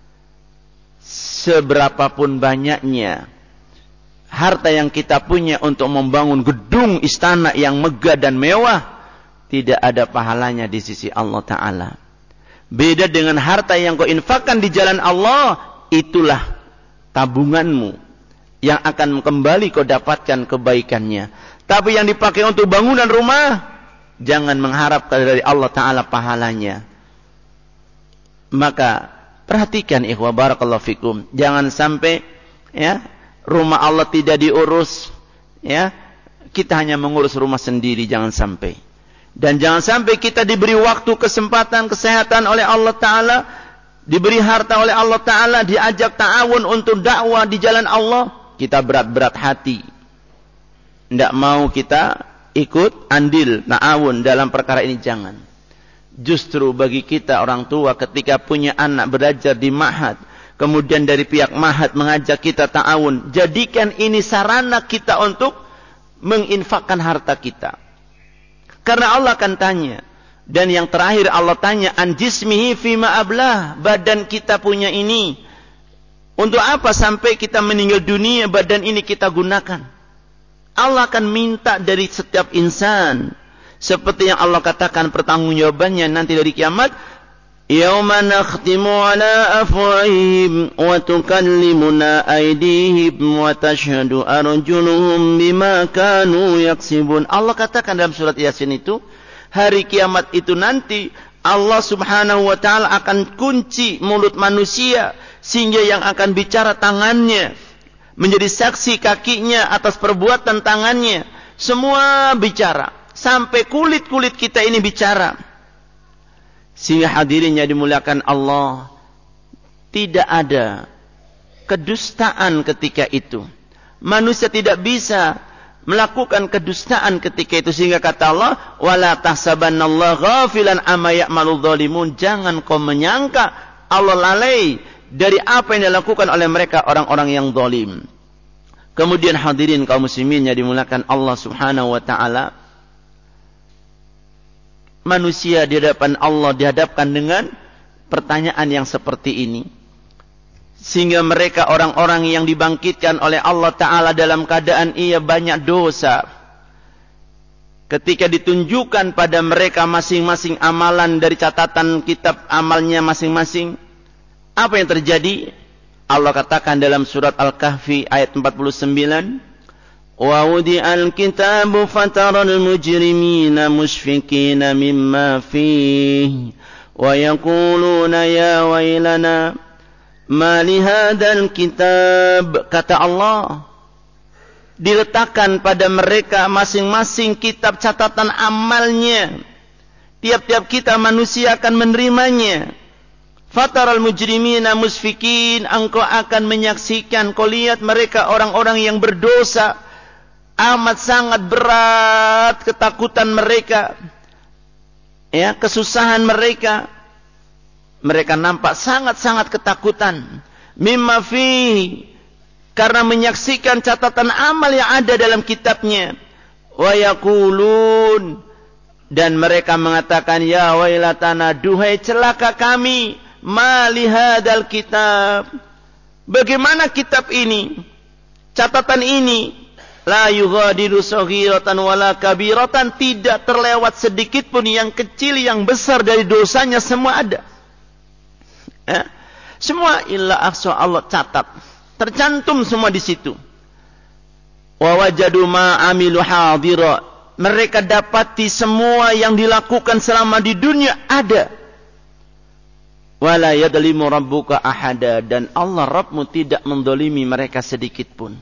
Seberapapun banyaknya harta yang kita punya untuk membangun gedung istana yang megah dan mewah, tidak ada pahalanya di sisi Allah Ta'ala. Beda dengan harta yang kau infakkan di jalan Allah, itulah tabunganmu yang akan kembali kau dapatkan kebaikannya. Tapi yang dipakai untuk bangunan rumah, jangan mengharap dari Allah Ta'ala pahalanya. Maka perhatikan ikhwah barakallahu fikum, jangan sampai ya rumah Allah tidak diurus, ya kita hanya mengurus rumah sendiri, jangan sampai. Dan jangan sampai kita diberi waktu, kesempatan, kesehatan oleh Allah Ta'ala, diberi harta oleh Allah Ta'ala, diajak ta'awun untuk dakwah di jalan Allah, kita berat-berat hati, tidak mau kita ikut andil ta'awun dalam perkara ini. Jangan. Justru bagi kita orang tua, ketika punya anak belajar di ma'had, kemudian dari pihak ma'had mengajak kita ta'awun, jadikan ini sarana kita untuk menginfakkan harta kita. Karena Allah akan tanya. Dan yang terakhir Allah tanya, an jismihi fima ablah, badan kita punya ini, untuk apa sampai kita meninggal dunia badan ini kita gunakan? Allah akan minta dari setiap insan. Seperti yang Allah katakan pertanggungjawabannya nanti dari kiamat, yauma nakhtimu ala afwahihim wa tukallimuna aydihim wa tashhadu arjuluhum bima kanu yaksibun. Allah katakan dalam surat Yasin itu, hari kiamat itu nanti Allah Subhanahu wa taala akan kunci mulut manusia, sehingga yang akan bicara tangannya, menjadi saksi kakinya atas perbuatan tangannya, semua bicara. Sampai kulit-kulit kita ini bicara. Sehingga hadirinnya dimuliakan Allah, tidak ada kedustaan ketika itu. Manusia tidak bisa melakukan kedustaan ketika itu. Sehingga kata Allah, wala tahsabannallaha ghafilan amma ya'malul zalimun. Jangan kau menyangka Allah lalai dari apa yang dilakukan oleh mereka orang-orang yang zalim. Kemudian hadirin kaum muslimin yang dimuliakan Allah Subhanahu wa taala, manusia di hadapan Allah dihadapkan dengan pertanyaan yang seperti ini. Sehingga mereka orang-orang yang dibangkitkan oleh Allah Ta'ala dalam keadaan ia banyak dosa. Ketika ditunjukkan pada mereka masing-masing amalan dari catatan kitab amalnya masing-masing, apa yang terjadi? Allah katakan dalam surat Al-Kahfi ayat empat puluh sembilan, wa wudi'al kitabu fataral mujrimina mushfikina mimma fihi wa yaquluna ya wailana ma li hadzal kitab. Kata Allah, diletakkan pada mereka masing-masing kitab catatan amalnya. Tiap-tiap kita manusia akan menerimanya. Fataral mujrimina musfikin, engkau akan menyaksikan, kau lihat mereka orang-orang yang berdosa, amat sangat berat ketakutan mereka, ya, kesusahan mereka. Mereka nampak sangat-sangat ketakutan. Mimma fihi, karena menyaksikan catatan amal yang ada dalam kitabnya. Wa yaqulun, dan mereka mengatakan, ya wailatana, duhai celaka kami, ma li hadzal kitab, bagaimana kitab ini, catatan ini, la yughadiru saghiratan wala kabiratan, tidak terlewat sedikit pun, yang kecil yang besar dari dosanya semua ada. Eh? Semua illa ahsa, Allah catat, tercantum semua di situ. Wa wajadu ma amilu hadira, mereka dapati semua yang dilakukan selama di dunia ada. Wala yadlimu rabbuka ahada, dan Allah Rabbmu tidak mendolimi mereka sedikit pun.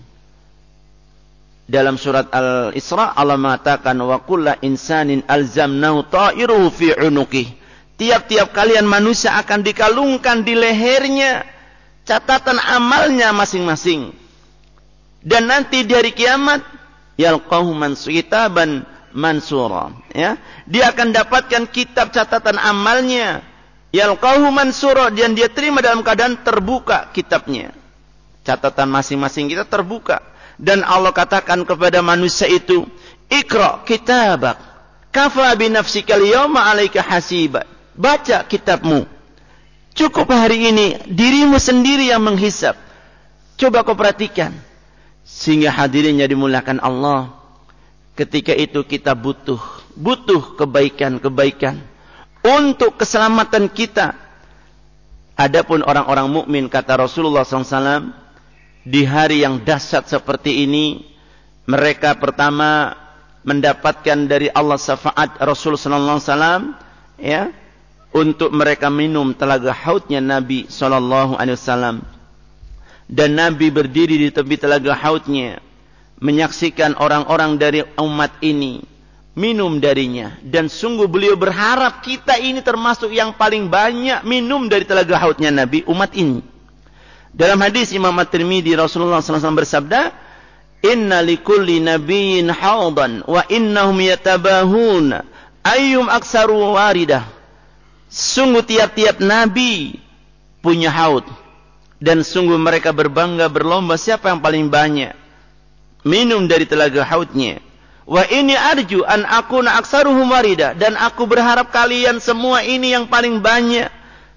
Dalam surat Al-Isra Allah mengatakan, wa kullu insanin alzamnahu ta'iruhu fi 'unuqihi, tiap-tiap kalian manusia akan dikalungkan di lehernya catatan amalnya masing-masing. Dan nanti di hari kiamat, yalqahu kitaban mansura, ya, dia akan dapatkan kitab catatan amalnya, yalqahu mansura, dan dia terima dalam keadaan terbuka kitabnya. Catatan masing-masing kita terbuka, dan Allah katakan kepada manusia itu, Iqra kitabak, kafa bi nafsika al-yawma 'alaika hasiba, baca kitabmu, cukup hari ini dirimu sendiri yang menghisap. Coba kau perhatikan. Sehingga hadirinnya dimuliakan Allah, ketika itu kita butuh butuh kebaikan-kebaikan untuk keselamatan kita. Adapun orang-orang mukmin, kata Rasulullah shallallahu alaihi wasallam, di hari yang dahsyat seperti ini, mereka pertama mendapatkan dari Allah syafaat Rasul sallallahu alaihi wasallam, ya, untuk mereka minum telaga haudnya Nabi sallallahu alaihi wasallam. Dan Nabi berdiri di tepi telaga haudnya, menyaksikan orang-orang dari umat ini minum darinya, dan sungguh beliau berharap kita ini termasuk yang paling banyak minum dari telaga haudnya Nabi, umat ini. Dalam hadis Imam At-Tirmidzi, Rasulullah sallallahu alaihi wasallam bersabda, inna likulli nabiyyin haudan wa innahum yatabahun ayyum aksaru waridah. Sungguh tiap-tiap nabi punya haud, dan sungguh mereka berbangga berlomba siapa yang paling banyak minum dari telaga haudnya. Wa inni arju an akuna aksaruhum warida, dan aku berharap kalian semua ini yang paling banyak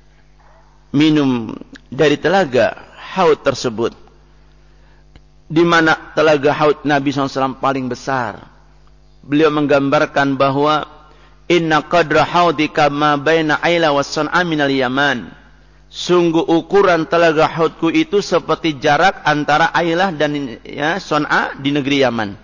minum dari telaga haud tersebut. Di mana telaga haud Nabi shallallahu alaihi wasallam paling besar. Beliau menggambarkan bahwa inna qadra haudika ma baina Aila wa San'a minal Yaman. Sungguh ukuran telaga haudku itu seperti jarak antara Ailah dan ya, San'a di negeri Yaman.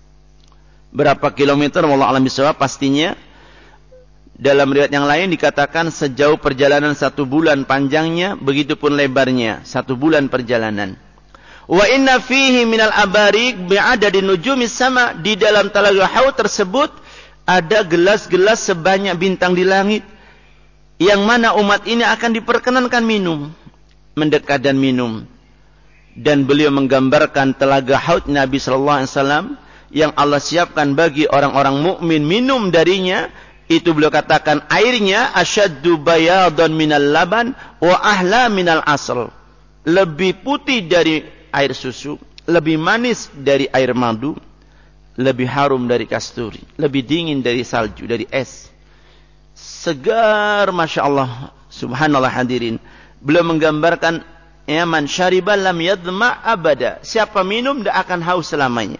Berapa kilometer wallahu a'lam bishawab pastinya. Dalam riwayat yang lain dikatakan sejauh perjalanan satu bulan panjangnya, begitupun lebarnya satu bulan perjalanan. Wa inna fihi minal abarik bi'adadi nujumis sama, di dalam telaga haud tersebut ada gelas-gelas sebanyak bintang di langit, yang mana umat ini akan diperkenankan minum, mendekat dan minum. Dan beliau menggambarkan telaga haud Nabi sallallahu alaihi wasallam yang Allah siapkan bagi orang-orang mukmin minum darinya. Itu beliau katakan airnya asyaddu bayadan minal laban wa ahla minal asal, lebih putih dari air susu, lebih manis dari air madu, lebih harum dari kasturi, lebih dingin dari salju, dari es. Segar, masya Allah, subhanallah hadirin. Beliau menggambarkan, ya man syariba lam yadma abada, siapa minum tidak akan haus selamanya.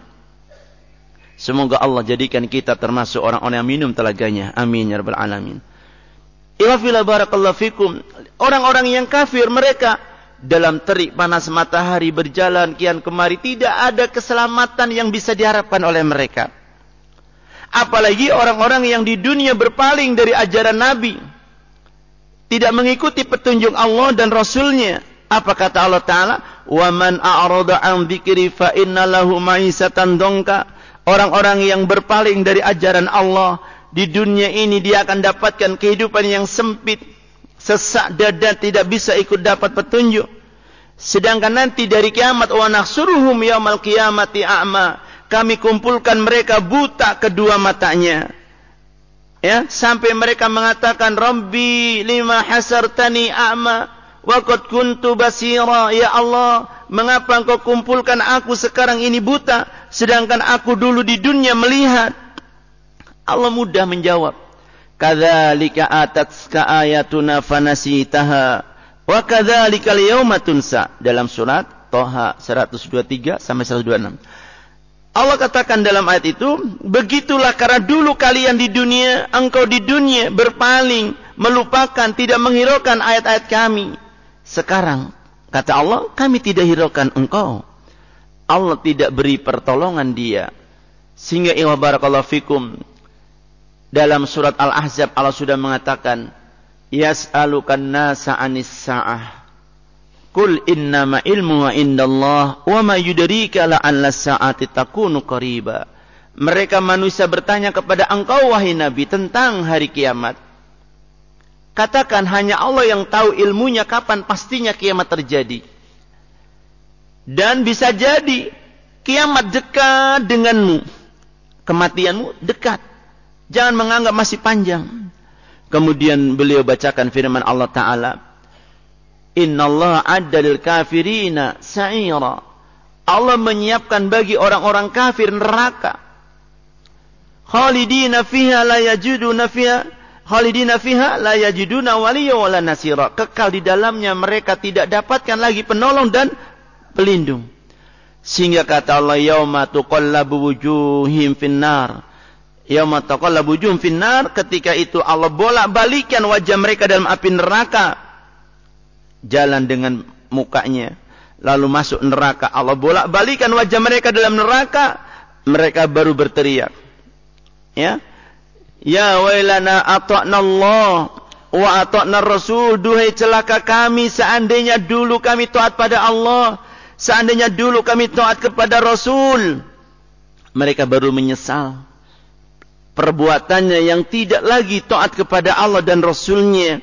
Semoga Allah jadikan kita termasuk orang-orang yang minum telaganya. Amin ya rabbal alamin. Ihfazillah barakallahu fikum. Orang-orang yang kafir, mereka dalam terik panas matahari berjalan kian kemari, tidak ada keselamatan yang bisa diharapkan oleh mereka. Apalagi orang-orang yang di dunia berpaling dari ajaran Nabi, tidak mengikuti petunjuk Allah dan Rasulnya. Apa kata Allah Ta'ala? Wa man a'rada an dzikri fa inna lahu ma'isatan dongka. Orang-orang yang berpaling dari ajaran Allah, di dunia ini dia akan dapatkan kehidupan yang sempit, sesak dada, tidak bisa ikut dapat petunjuk. Sedangkan nanti dari kiamat, wa nahsuruhum yaumal qiyamati a'ma, kami kumpulkan mereka buta kedua matanya. Ya, sampai mereka mengatakan, Rabbi lima hasartani a'ma wa qad kuntu basira. Ya Allah, mengapa engkau kumpulkan aku sekarang ini buta, sedangkan aku dulu di dunia melihat? Allah mudah menjawab. Kadzalika atatka ayatuna fanasitaha wa kadzalika al-yawma tunsa. Dalam surat Toha seratus dua puluh tiga sampai seratus dua puluh enam. Allah katakan dalam ayat itu, begitulah karena dulu kalian di dunia, engkau di dunia berpaling, melupakan, tidak menghiraukan ayat-ayat kami. Sekarang, kata Allah, kami tidak hiraukan engkau. Allah tidak beri pertolongan dia. Sehingga iwa barakallahu fikum, dalam surat Al-Ahzab Allah sudah mengatakan, yas'alukan nasa anis sa'ah. Qul innama ilmuha indallah wa ma yudrika la'alla sa'ati takunu qariba. Mereka manusia bertanya kepada engkau wahai Nabi tentang hari kiamat. Katakan hanya Allah yang tahu ilmunya kapan pastinya kiamat terjadi. Dan bisa jadi kiamat dekat denganmu. Kematianmu dekat. Jangan menganggap masih panjang. Kemudian beliau bacakan firman Allah Ta'ala. Innallaha adda lil kafirina sa'ira. Allah menyiapkan bagi orang-orang kafir neraka. Khalidina fiha la yajiduna fiha khalidina fiha la yajiduna waliyya wala nasira. Kekal di dalamnya, mereka tidak dapatkan lagi penolong dan pelindung. Sehingga kata Allah, yauma tuqallabu wujuhim finnar. Yauma tuqallabu wujuhum finnar, ketika itu Allah bolak-balikan wajah mereka dalam api neraka. Jalan dengan mukanya, lalu masuk neraka. Allah bolak-balikan wajah mereka dalam neraka. Mereka baru berteriak, ya, ya wailana ata'na Allah wa ata'na Rasul. Duhai celaka kami, seandainya dulu kami taat pada Allah, seandainya dulu kami taat kepada Rasul. Mereka baru menyesal perbuatannya yang tidak lagi taat kepada Allah dan Rasulnya.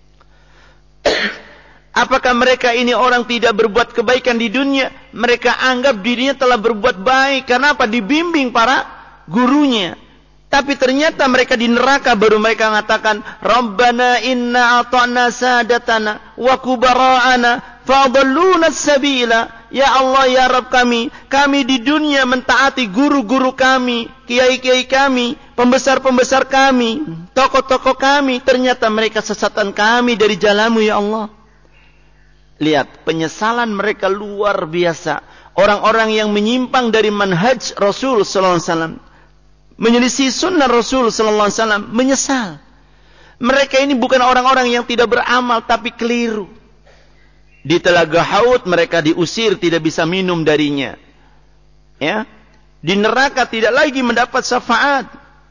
Apakah mereka ini orang tidak berbuat kebaikan di dunia? Mereka anggap dirinya telah berbuat baik. Kenapa? Dibimbing para gurunya. Tapi ternyata mereka di neraka baru mereka mengatakan, Rabbana inna ata'na sadatana wa kubara'ana fa'adalluna sabila. Ya Allah, ya Rabb kami, kami di dunia mentaati guru-guru kami, kiai-kiai kami, pembesar-pembesar kami, tokoh-tokoh kami. Ternyata mereka sesatan kami dari jalanmu, ya Allah. Lihat, penyesalan mereka luar biasa. Orang-orang yang menyimpang dari manhaj Rasul sallallahu alaihi wasallam, menyelisih sunnah Rasul sallallahu alaihi wasallam, menyesal. Mereka ini bukan orang-orang yang tidak beramal, tapi keliru. Di telaga Haud mereka diusir, tidak bisa minum darinya. Ya, di neraka tidak lagi mendapat syafaat.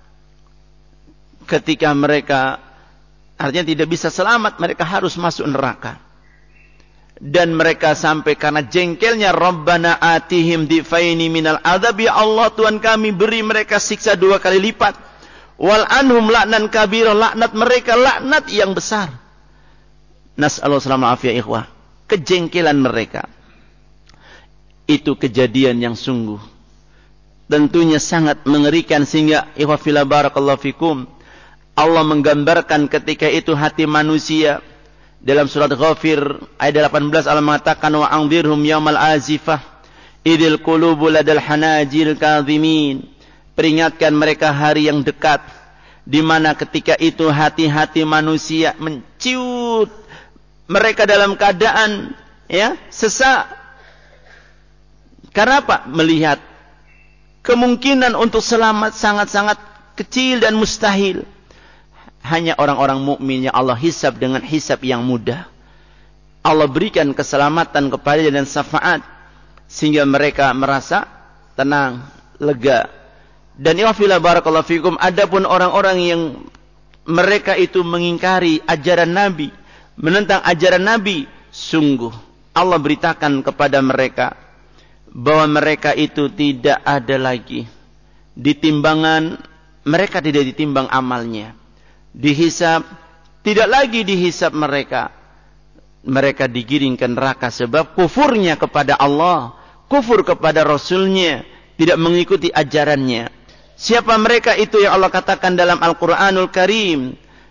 Ketika mereka artinya tidak bisa selamat, mereka harus masuk neraka. Dan mereka sampai karena jengkelnya, Rabbana atihim difaini minal adab. Ya Allah, Tuhan kami, beri mereka siksa dua kali lipat. Wal anhum la'nan kabirah, laknat mereka laknat yang besar. Nas'allahu salamah afiyah ikhwah. Kejengkelan mereka itu kejadian yang sungguh tentunya sangat mengerikan, sehingga ikhwah fillah barakallahu fikum, Allah menggambarkan ketika itu hati manusia. Dalam surat Ghafir ayat delapan belas Allah mengatakan, wa anzirhum yaumal azifah idil qulubu ladal hanajil kadhimin. Peringatkan mereka hari yang dekat, di mana ketika itu hati-hati manusia menciut, mereka dalam keadaan ya sesak. Karena apa? Melihat kemungkinan untuk selamat sangat-sangat kecil dan mustahil. Hanya orang-orang mukmin yang Allah hisab dengan hisab yang mudah. Allah berikan keselamatan kepada dan syafaat, sehingga mereka merasa tenang, lega. Dan ya fillah barakallahu fikum, adapun orang-orang yang mereka itu mengingkari ajaran Nabi, menentang ajaran Nabi, sungguh Allah beritakan kepada mereka bahwa mereka itu tidak ada lagi di timbangan, mereka tidak ditimbang amalnya. Dihisab, tidak lagi dihisab mereka. Mereka digiring ke neraka sebab kufurnya kepada Allah, kufur kepada Rasulnya, tidak mengikuti ajarannya. Siapa mereka itu yang Allah katakan dalam Al-Quranul Karim?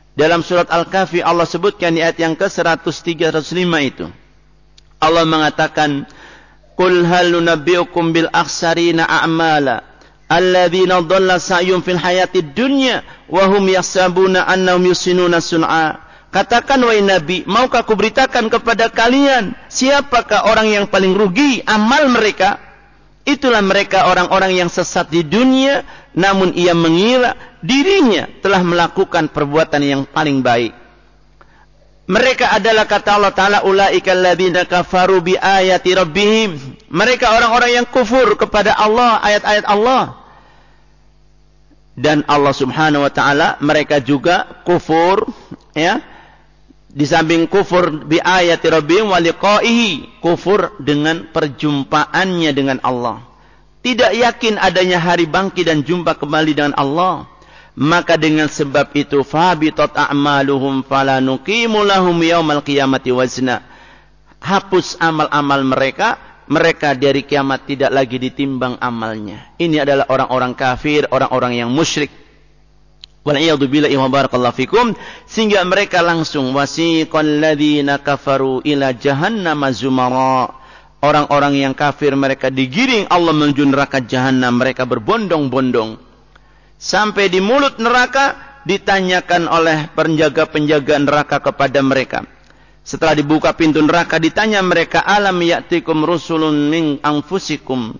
Dalam surat Al-Kahfi Allah sebutkan di ayat yang ke seratus tiga seratus lima itu. Allah mengatakan, "Qul hal nunabbi'ukum bil akhsarina a'mala alladzina dhalla sa'yuhum fil hayatid dunya wa hum yahsabuna annahum yusinuna sun'a." Katakan wahai Nabi, maukah aku beritakan kepada kalian siapakah orang yang paling rugi amal mereka? Itulah mereka orang-orang yang sesat di dunia, namun ia mengira dirinya telah melakukan perbuatan yang paling baik. Mereka adalah, kata Allah Ta'ala, ulaika alladzina kafaru bi ayati rabbihim. Mereka orang-orang yang kufur kepada Allah, ayat-ayat Allah. Dan Allah Subhanahu wa Ta'ala, mereka juga kufur, ya. Di samping kufur bi ayati rabbihim wa liqa'ihi, kufur dengan perjumpaannya dengan Allah. Tidak yakin adanya hari bangkit dan jumpa kembali dengan Allah. Maka dengan sebab itu fabitat a'maluhum fala nuqimu lahum yaumal qiyamati wazna. Hapus amal-amal mereka, mereka dari kiamat tidak lagi ditimbang amalnya. Ini adalah orang-orang kafir, orang-orang yang musyrik. Wal'iyadu billahi wa barakallahu fikum. Sehingga mereka langsung wasiqal ladzina kafaru ila jahannama zumara. Orang-orang yang kafir mereka digiring Allah menuju neraka jahanam, mereka berbondong-bondong. Sampai di mulut neraka ditanyakan oleh penjaga-penjaga neraka kepada mereka. Setelah dibuka pintu neraka ditanya mereka, alam ya'tikum rusulun min anfusikum.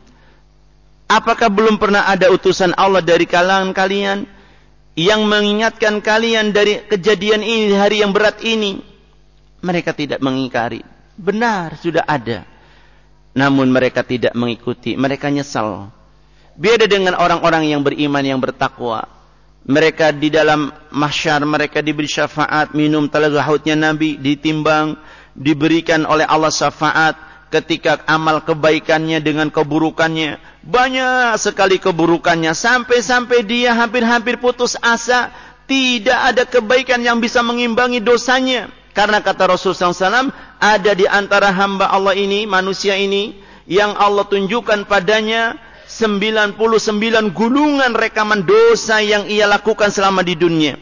Apakah belum pernah ada utusan Allah dari kalangan kalian yang mengingatkan kalian dari kejadian ini, hari yang berat ini? Mereka tidak mengingkari. Benar, sudah ada. Namun mereka tidak mengikuti, mereka nyesal. Beda dengan orang-orang yang beriman, yang bertakwa. Mereka di dalam mahsyar, mereka diberi syafaat, minum telaga haudnya Nabi, ditimbang, diberikan oleh Allah syafaat ketika amal kebaikannya dengan keburukannya. Banyak sekali keburukannya, sampai-sampai dia hampir-hampir putus asa. Tidak ada kebaikan yang bisa mengimbangi dosanya. Karena kata Rasulullah shallallahu alaihi wasallam, ada di antara hamba Allah ini, manusia ini, yang Allah tunjukkan padanya sembilan puluh sembilan gulungan rekaman dosa yang ia lakukan selama di dunia.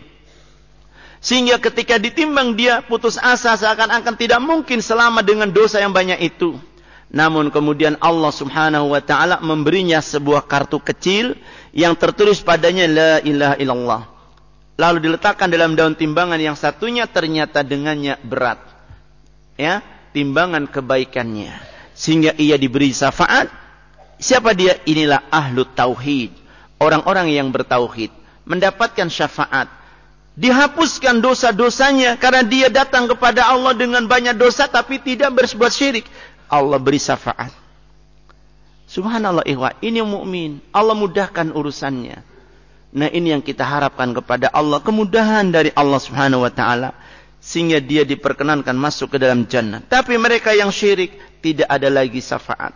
Sehingga ketika ditimbang dia putus asa, seakan-akan tidak mungkin selama dengan dosa yang banyak itu. Namun kemudian Allah Subhanahu wa Ta'ala memberinya sebuah kartu kecil yang tertulis padanya la ilaha illallah. Lalu diletakkan dalam daun timbangan yang satunya ternyata dengannya berat. Ya, timbangan kebaikannya. Sehingga ia diberi syafaat. Siapa dia? Inilah ahlu tauhid. Orang-orang yang bertauhid. Mendapatkan syafaat. Dihapuskan dosa-dosanya. Karena dia datang kepada Allah dengan banyak dosa. Tapi tidak berbuat syirik. Allah beri syafaat. Subhanallah ikhwah. Ini mukmin. Allah mudahkan urusannya. Nah ini yang kita harapkan kepada Allah. Kemudahan dari Allah Subhanahu wa Ta'ala. Sehingga dia diperkenankan masuk ke dalam jannah. Tapi mereka yang syirik. Tidak ada lagi syafaat.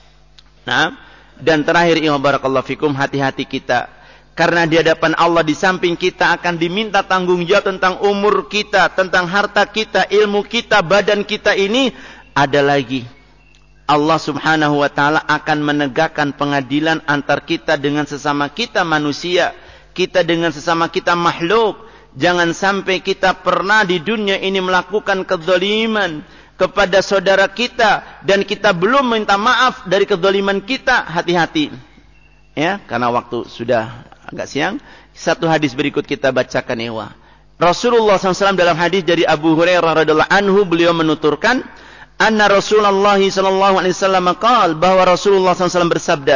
Nah, dan terakhir ya barakallahu fikum, hati-hati kita. Karena di hadapan Allah di samping kita akan diminta tanggung jawab tentang umur kita, tentang harta kita, ilmu kita, badan kita ini. Ada lagi. Allah Subhanahu wa Ta'ala akan menegakkan pengadilan antar kita dengan sesama kita manusia. Kita dengan sesama kita makhluk. Jangan sampai kita pernah di dunia ini melakukan kezaliman kepada saudara kita dan kita belum minta maaf dari kezaliman kita. Hati-hati. Ya, karena waktu sudah agak siang. Satu hadis berikut kita bacakan ya. Rasulullah shallallahu alaihi wasallam dalam hadis dari Abu Hurairah radhiyallahu anhu, beliau menuturkan, anna Rasulullah sallallahu alaihi wasallam qaal, bahwa Rasulullah sallallahu alaihi wasallam bersabda,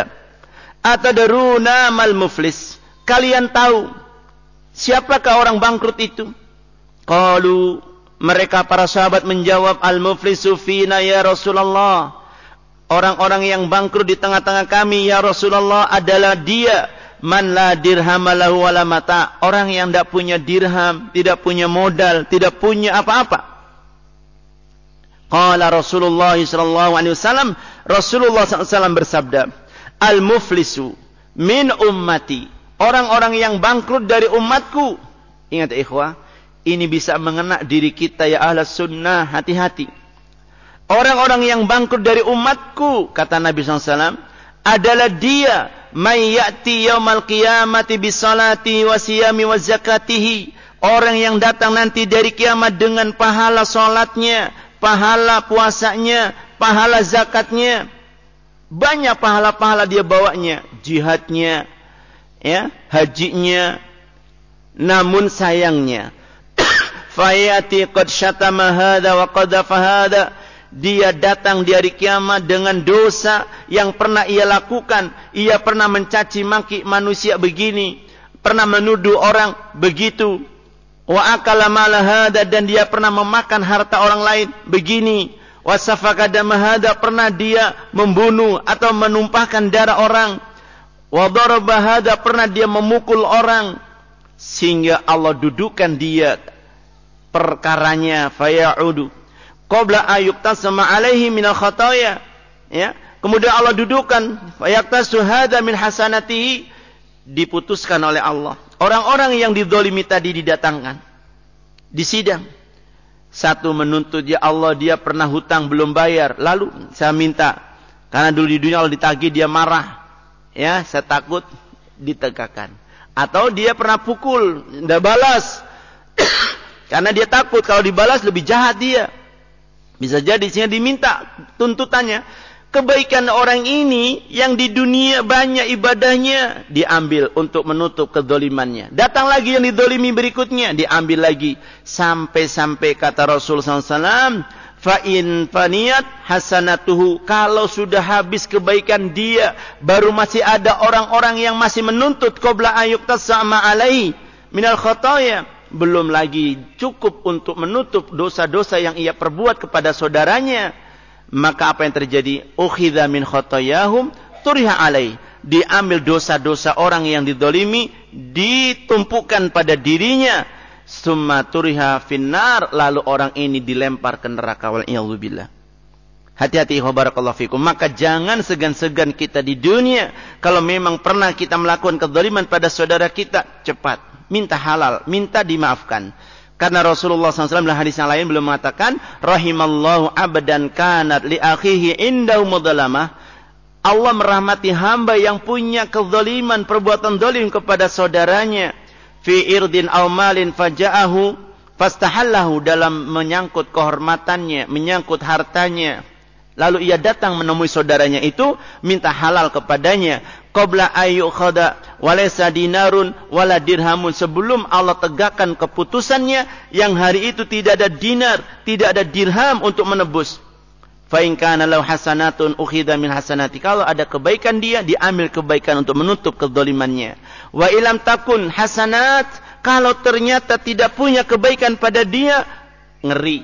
atadruna mal muflis, kalian tahu siapakah orang bangkrut itu? Qalu, mereka para sahabat menjawab, al muflisu fina ya Rasulullah, orang-orang yang bangkrut di tengah-tengah kami ya Rasulullah adalah dia man la dirham lahu wala mata, orang yang tidak punya dirham, tidak punya modal, tidak punya apa-apa. Qala Rasulullah sallallahu alaihi wasallam, Rasulullah sallallahu alaihi wasallam bersabda, al-muflisu min ummati, orang-orang yang bangkrut dari umatku. Ingat ikhwah, ini bisa mengena diri kita ya ahlus sunnah, hati-hati. Orang-orang yang bangkrut dari umatku, kata Nabi sallallahu alaihi wasallam, adalah dia may ya'ti yaumal qiyamati bisalati wa siyami wa zakatihi, Orang yang datang nanti dari kiamat dengan pahala salatnya, pahala puasanya, pahala zakatnya, banyak pahala-pahala dia bawanya, jihadnya, ya, hajinya. Namun sayangnya, fayati qad syatama hadza wa qadhafa hadza, dia datang di hari kiamat dengan dosa yang pernah ia lakukan. Ia pernah mencaci maki manusia begini, pernah menuduh orang begitu. Wa akala mala hadza, dan dia pernah memakan harta orang lain begini. Wa safaka dama hadza, pernah dia membunuh atau menumpahkan darah orang. Wa daraba hadza, pernah dia memukul orang. Sehingga Allah dudukan dia perkaranya, fayaudu qabla ayuktasama alaihi minal khataya, ya. Kemudian Allah dudukan, fayaktasu hadza min hasanatihi, diputuskan oleh Allah. Orang-orang yang dizalimi tadi didatangkan di sidang. Satu menuntut, ya Allah, dia pernah hutang belum bayar, lalu saya minta, karena dulu di dunia kalau ditagih dia marah, ya, saya takut ditegakkan. Atau dia pernah pukul, tidak balas, karena dia takut kalau dibalas lebih jahat dia. Bisa jadi sehingga diminta tuntutannya. Kebaikan orang ini yang di dunia banyak ibadahnya, diambil untuk menutup kezalimannya. Datang lagi yang dizalimi berikutnya, diambil lagi. Sampai-sampai kata Rasul sallallahu alaihi wasallam, fa'in faniyat hasanatuhu, kalau sudah habis kebaikan dia, baru masih ada orang-orang yang masih menuntut qabla ayuktasama alaihi minal khataya, belum lagi cukup untuk menutup dosa-dosa yang ia perbuat kepada saudaranya. Maka apa yang terjadi? Ukhidha min khatayahum turiha alaihi, diambil dosa-dosa orang yang dizalimi, ditumpukan pada dirinya. Summa turiha finnar, lalu orang ini dilempar ke neraka, wal iyadzu billah. Hati-hati, barakallahu fikum. Maka jangan segan-segan kita di dunia, kalau memang pernah kita melakukan kezaliman pada saudara kita, cepat minta halal, minta dimaafkan. Karena Rasulullah sallallahu alaihi wasallam dalam hadis yang lain belum mengatakan, rahimallahu abdan kanat li akhihi indahu mudzalamah, Allah merahmati hamba yang punya kezaliman, perbuatan zalim kepada saudaranya, fi irdin aw malin faja'ahu fastahallahu, dalam menyangkut kehormatannya, menyangkut hartanya, lalu ia datang menemui saudaranya itu, minta halal kepadanya, qabla ayyukhada walaysa dinarun wala dirhamun, sebelum Allah tegakkan keputusannya yang hari itu tidak ada dinar, tidak ada dirham untuk menebus. Fa in kana lahu hasanatun ukhidha min hasanati, kalau ada kebaikan dia, diambil kebaikan untuk menutup kezalimannya. Wa ilam takun hasanat, kalau ternyata tidak punya kebaikan pada dia, ngeri,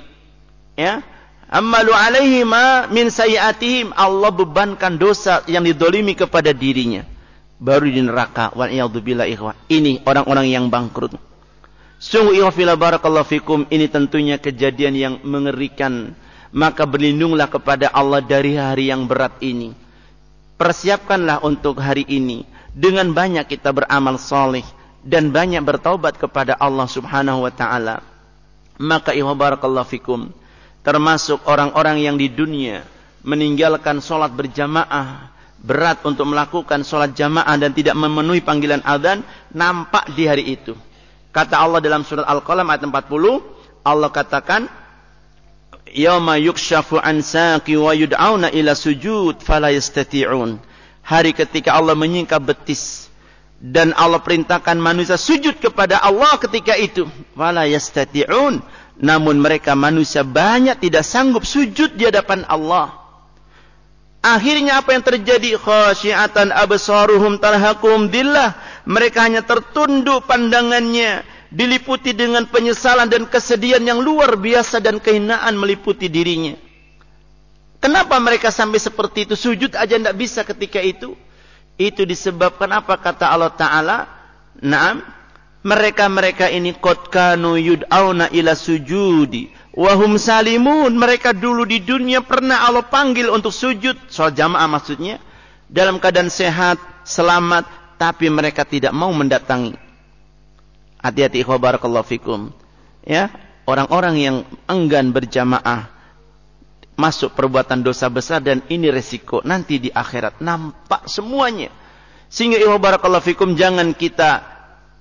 ya, ammalu alaihi ma min sayiatihim, Allah bebankan dosa yang didolimi kepada dirinya, baru di neraka, wal iyadzu billah. Ikhwah, ini orang-orang yang bangkrut. Sungguh ikhwah barakallahu fikum, ini tentunya kejadian yang mengerikan. Maka berlindunglah kepada Allah dari hari yang berat ini. Persiapkanlah untuk hari ini dengan banyak kita beramal saleh dan banyak bertaubat kepada Allah Subhanahu wa taala. Maka ikhwah barakallahu fikum, termasuk orang-orang yang di dunia meninggalkan sholat berjamaah, berat untuk melakukan sholat jamaah dan tidak memenuhi panggilan azan, nampak di hari itu. Kata Allah dalam surat Al-Qalam ayat empat puluh, Allah katakan, yauma yukshafu an saqi wa yud'auna ila sujud fala yastati'un, hari ketika Allah menyingkap betis dan Allah perintahkan manusia sujud kepada Allah ketika itu, fala yastati'un, namun mereka manusia banyak tidak sanggup sujud di hadapan Allah. Akhirnya apa yang terjadi? Khasyiatan absaruhum tarhaquhum dhillah, mereka hanya tertunduk pandangannya, diliputi dengan penyesalan dan kesedihan yang luar biasa, dan kehinaan meliputi dirinya. Kenapa mereka sampai seperti itu? Sujud aja tidak bisa ketika itu. Itu disebabkan apa? Kata Allah Ta'ala, naam, mereka-mereka ini qad kanu yud'auna ila sujudi wa hum salimun, mereka dulu di dunia pernah Allah panggil untuk sujud, sholat jamaah maksudnya, dalam keadaan sehat, selamat, tapi mereka tidak mau mendatangi. Hati-hati ikhwah barakallahu fikum, ya, orang-orang yang enggan berjamaah masuk perbuatan dosa besar, dan ini resiko nanti di akhirat nampak semuanya. Sehingga ikhwah barakallahu fikum, jangan kita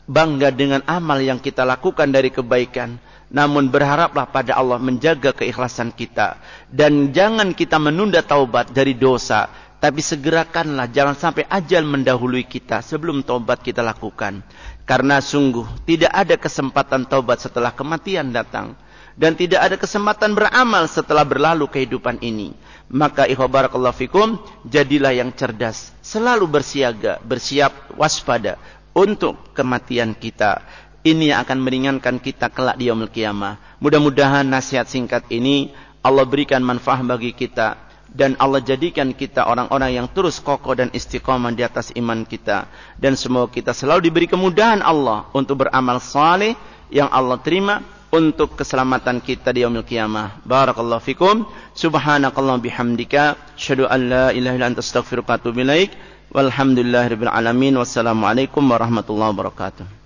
bangga dengan amal yang kita lakukan dari kebaikan. Namun berharaplah pada Allah menjaga keikhlasan kita. Dan jangan kita menunda taubat dari dosa. Tapi segerakanlah, jangan sampai ajal mendahului kita sebelum taubat kita lakukan. Karena sungguh tidak ada kesempatan taubat setelah kematian datang. Dan tidak ada kesempatan beramal setelah berlalu kehidupan ini. Maka ikhwah barakallahu fikum, jadilah yang cerdas. Selalu bersiaga, bersiap, waspada untuk kematian kita. Ini yang akan meringankan kita kelak di yaumul qiyamah. Mudah-mudahan nasihat singkat ini Allah berikan manfaat bagi kita. Dan Allah jadikan kita orang-orang yang terus kokoh dan istiqamah di atas iman kita. Dan semoga kita selalu diberi kemudahan Allah untuk beramal saleh yang Allah terima untuk keselamatan kita di yaumil qiyamah. Barakallahu fikum. Subhanakallah bihamdika. Asyhadu an la ilaha illa anta astaghfiruka wa atubu ilaik. Walhamdulillahirabbil alamin. Wassalamualaikum warahmatullahi wabarakatuh.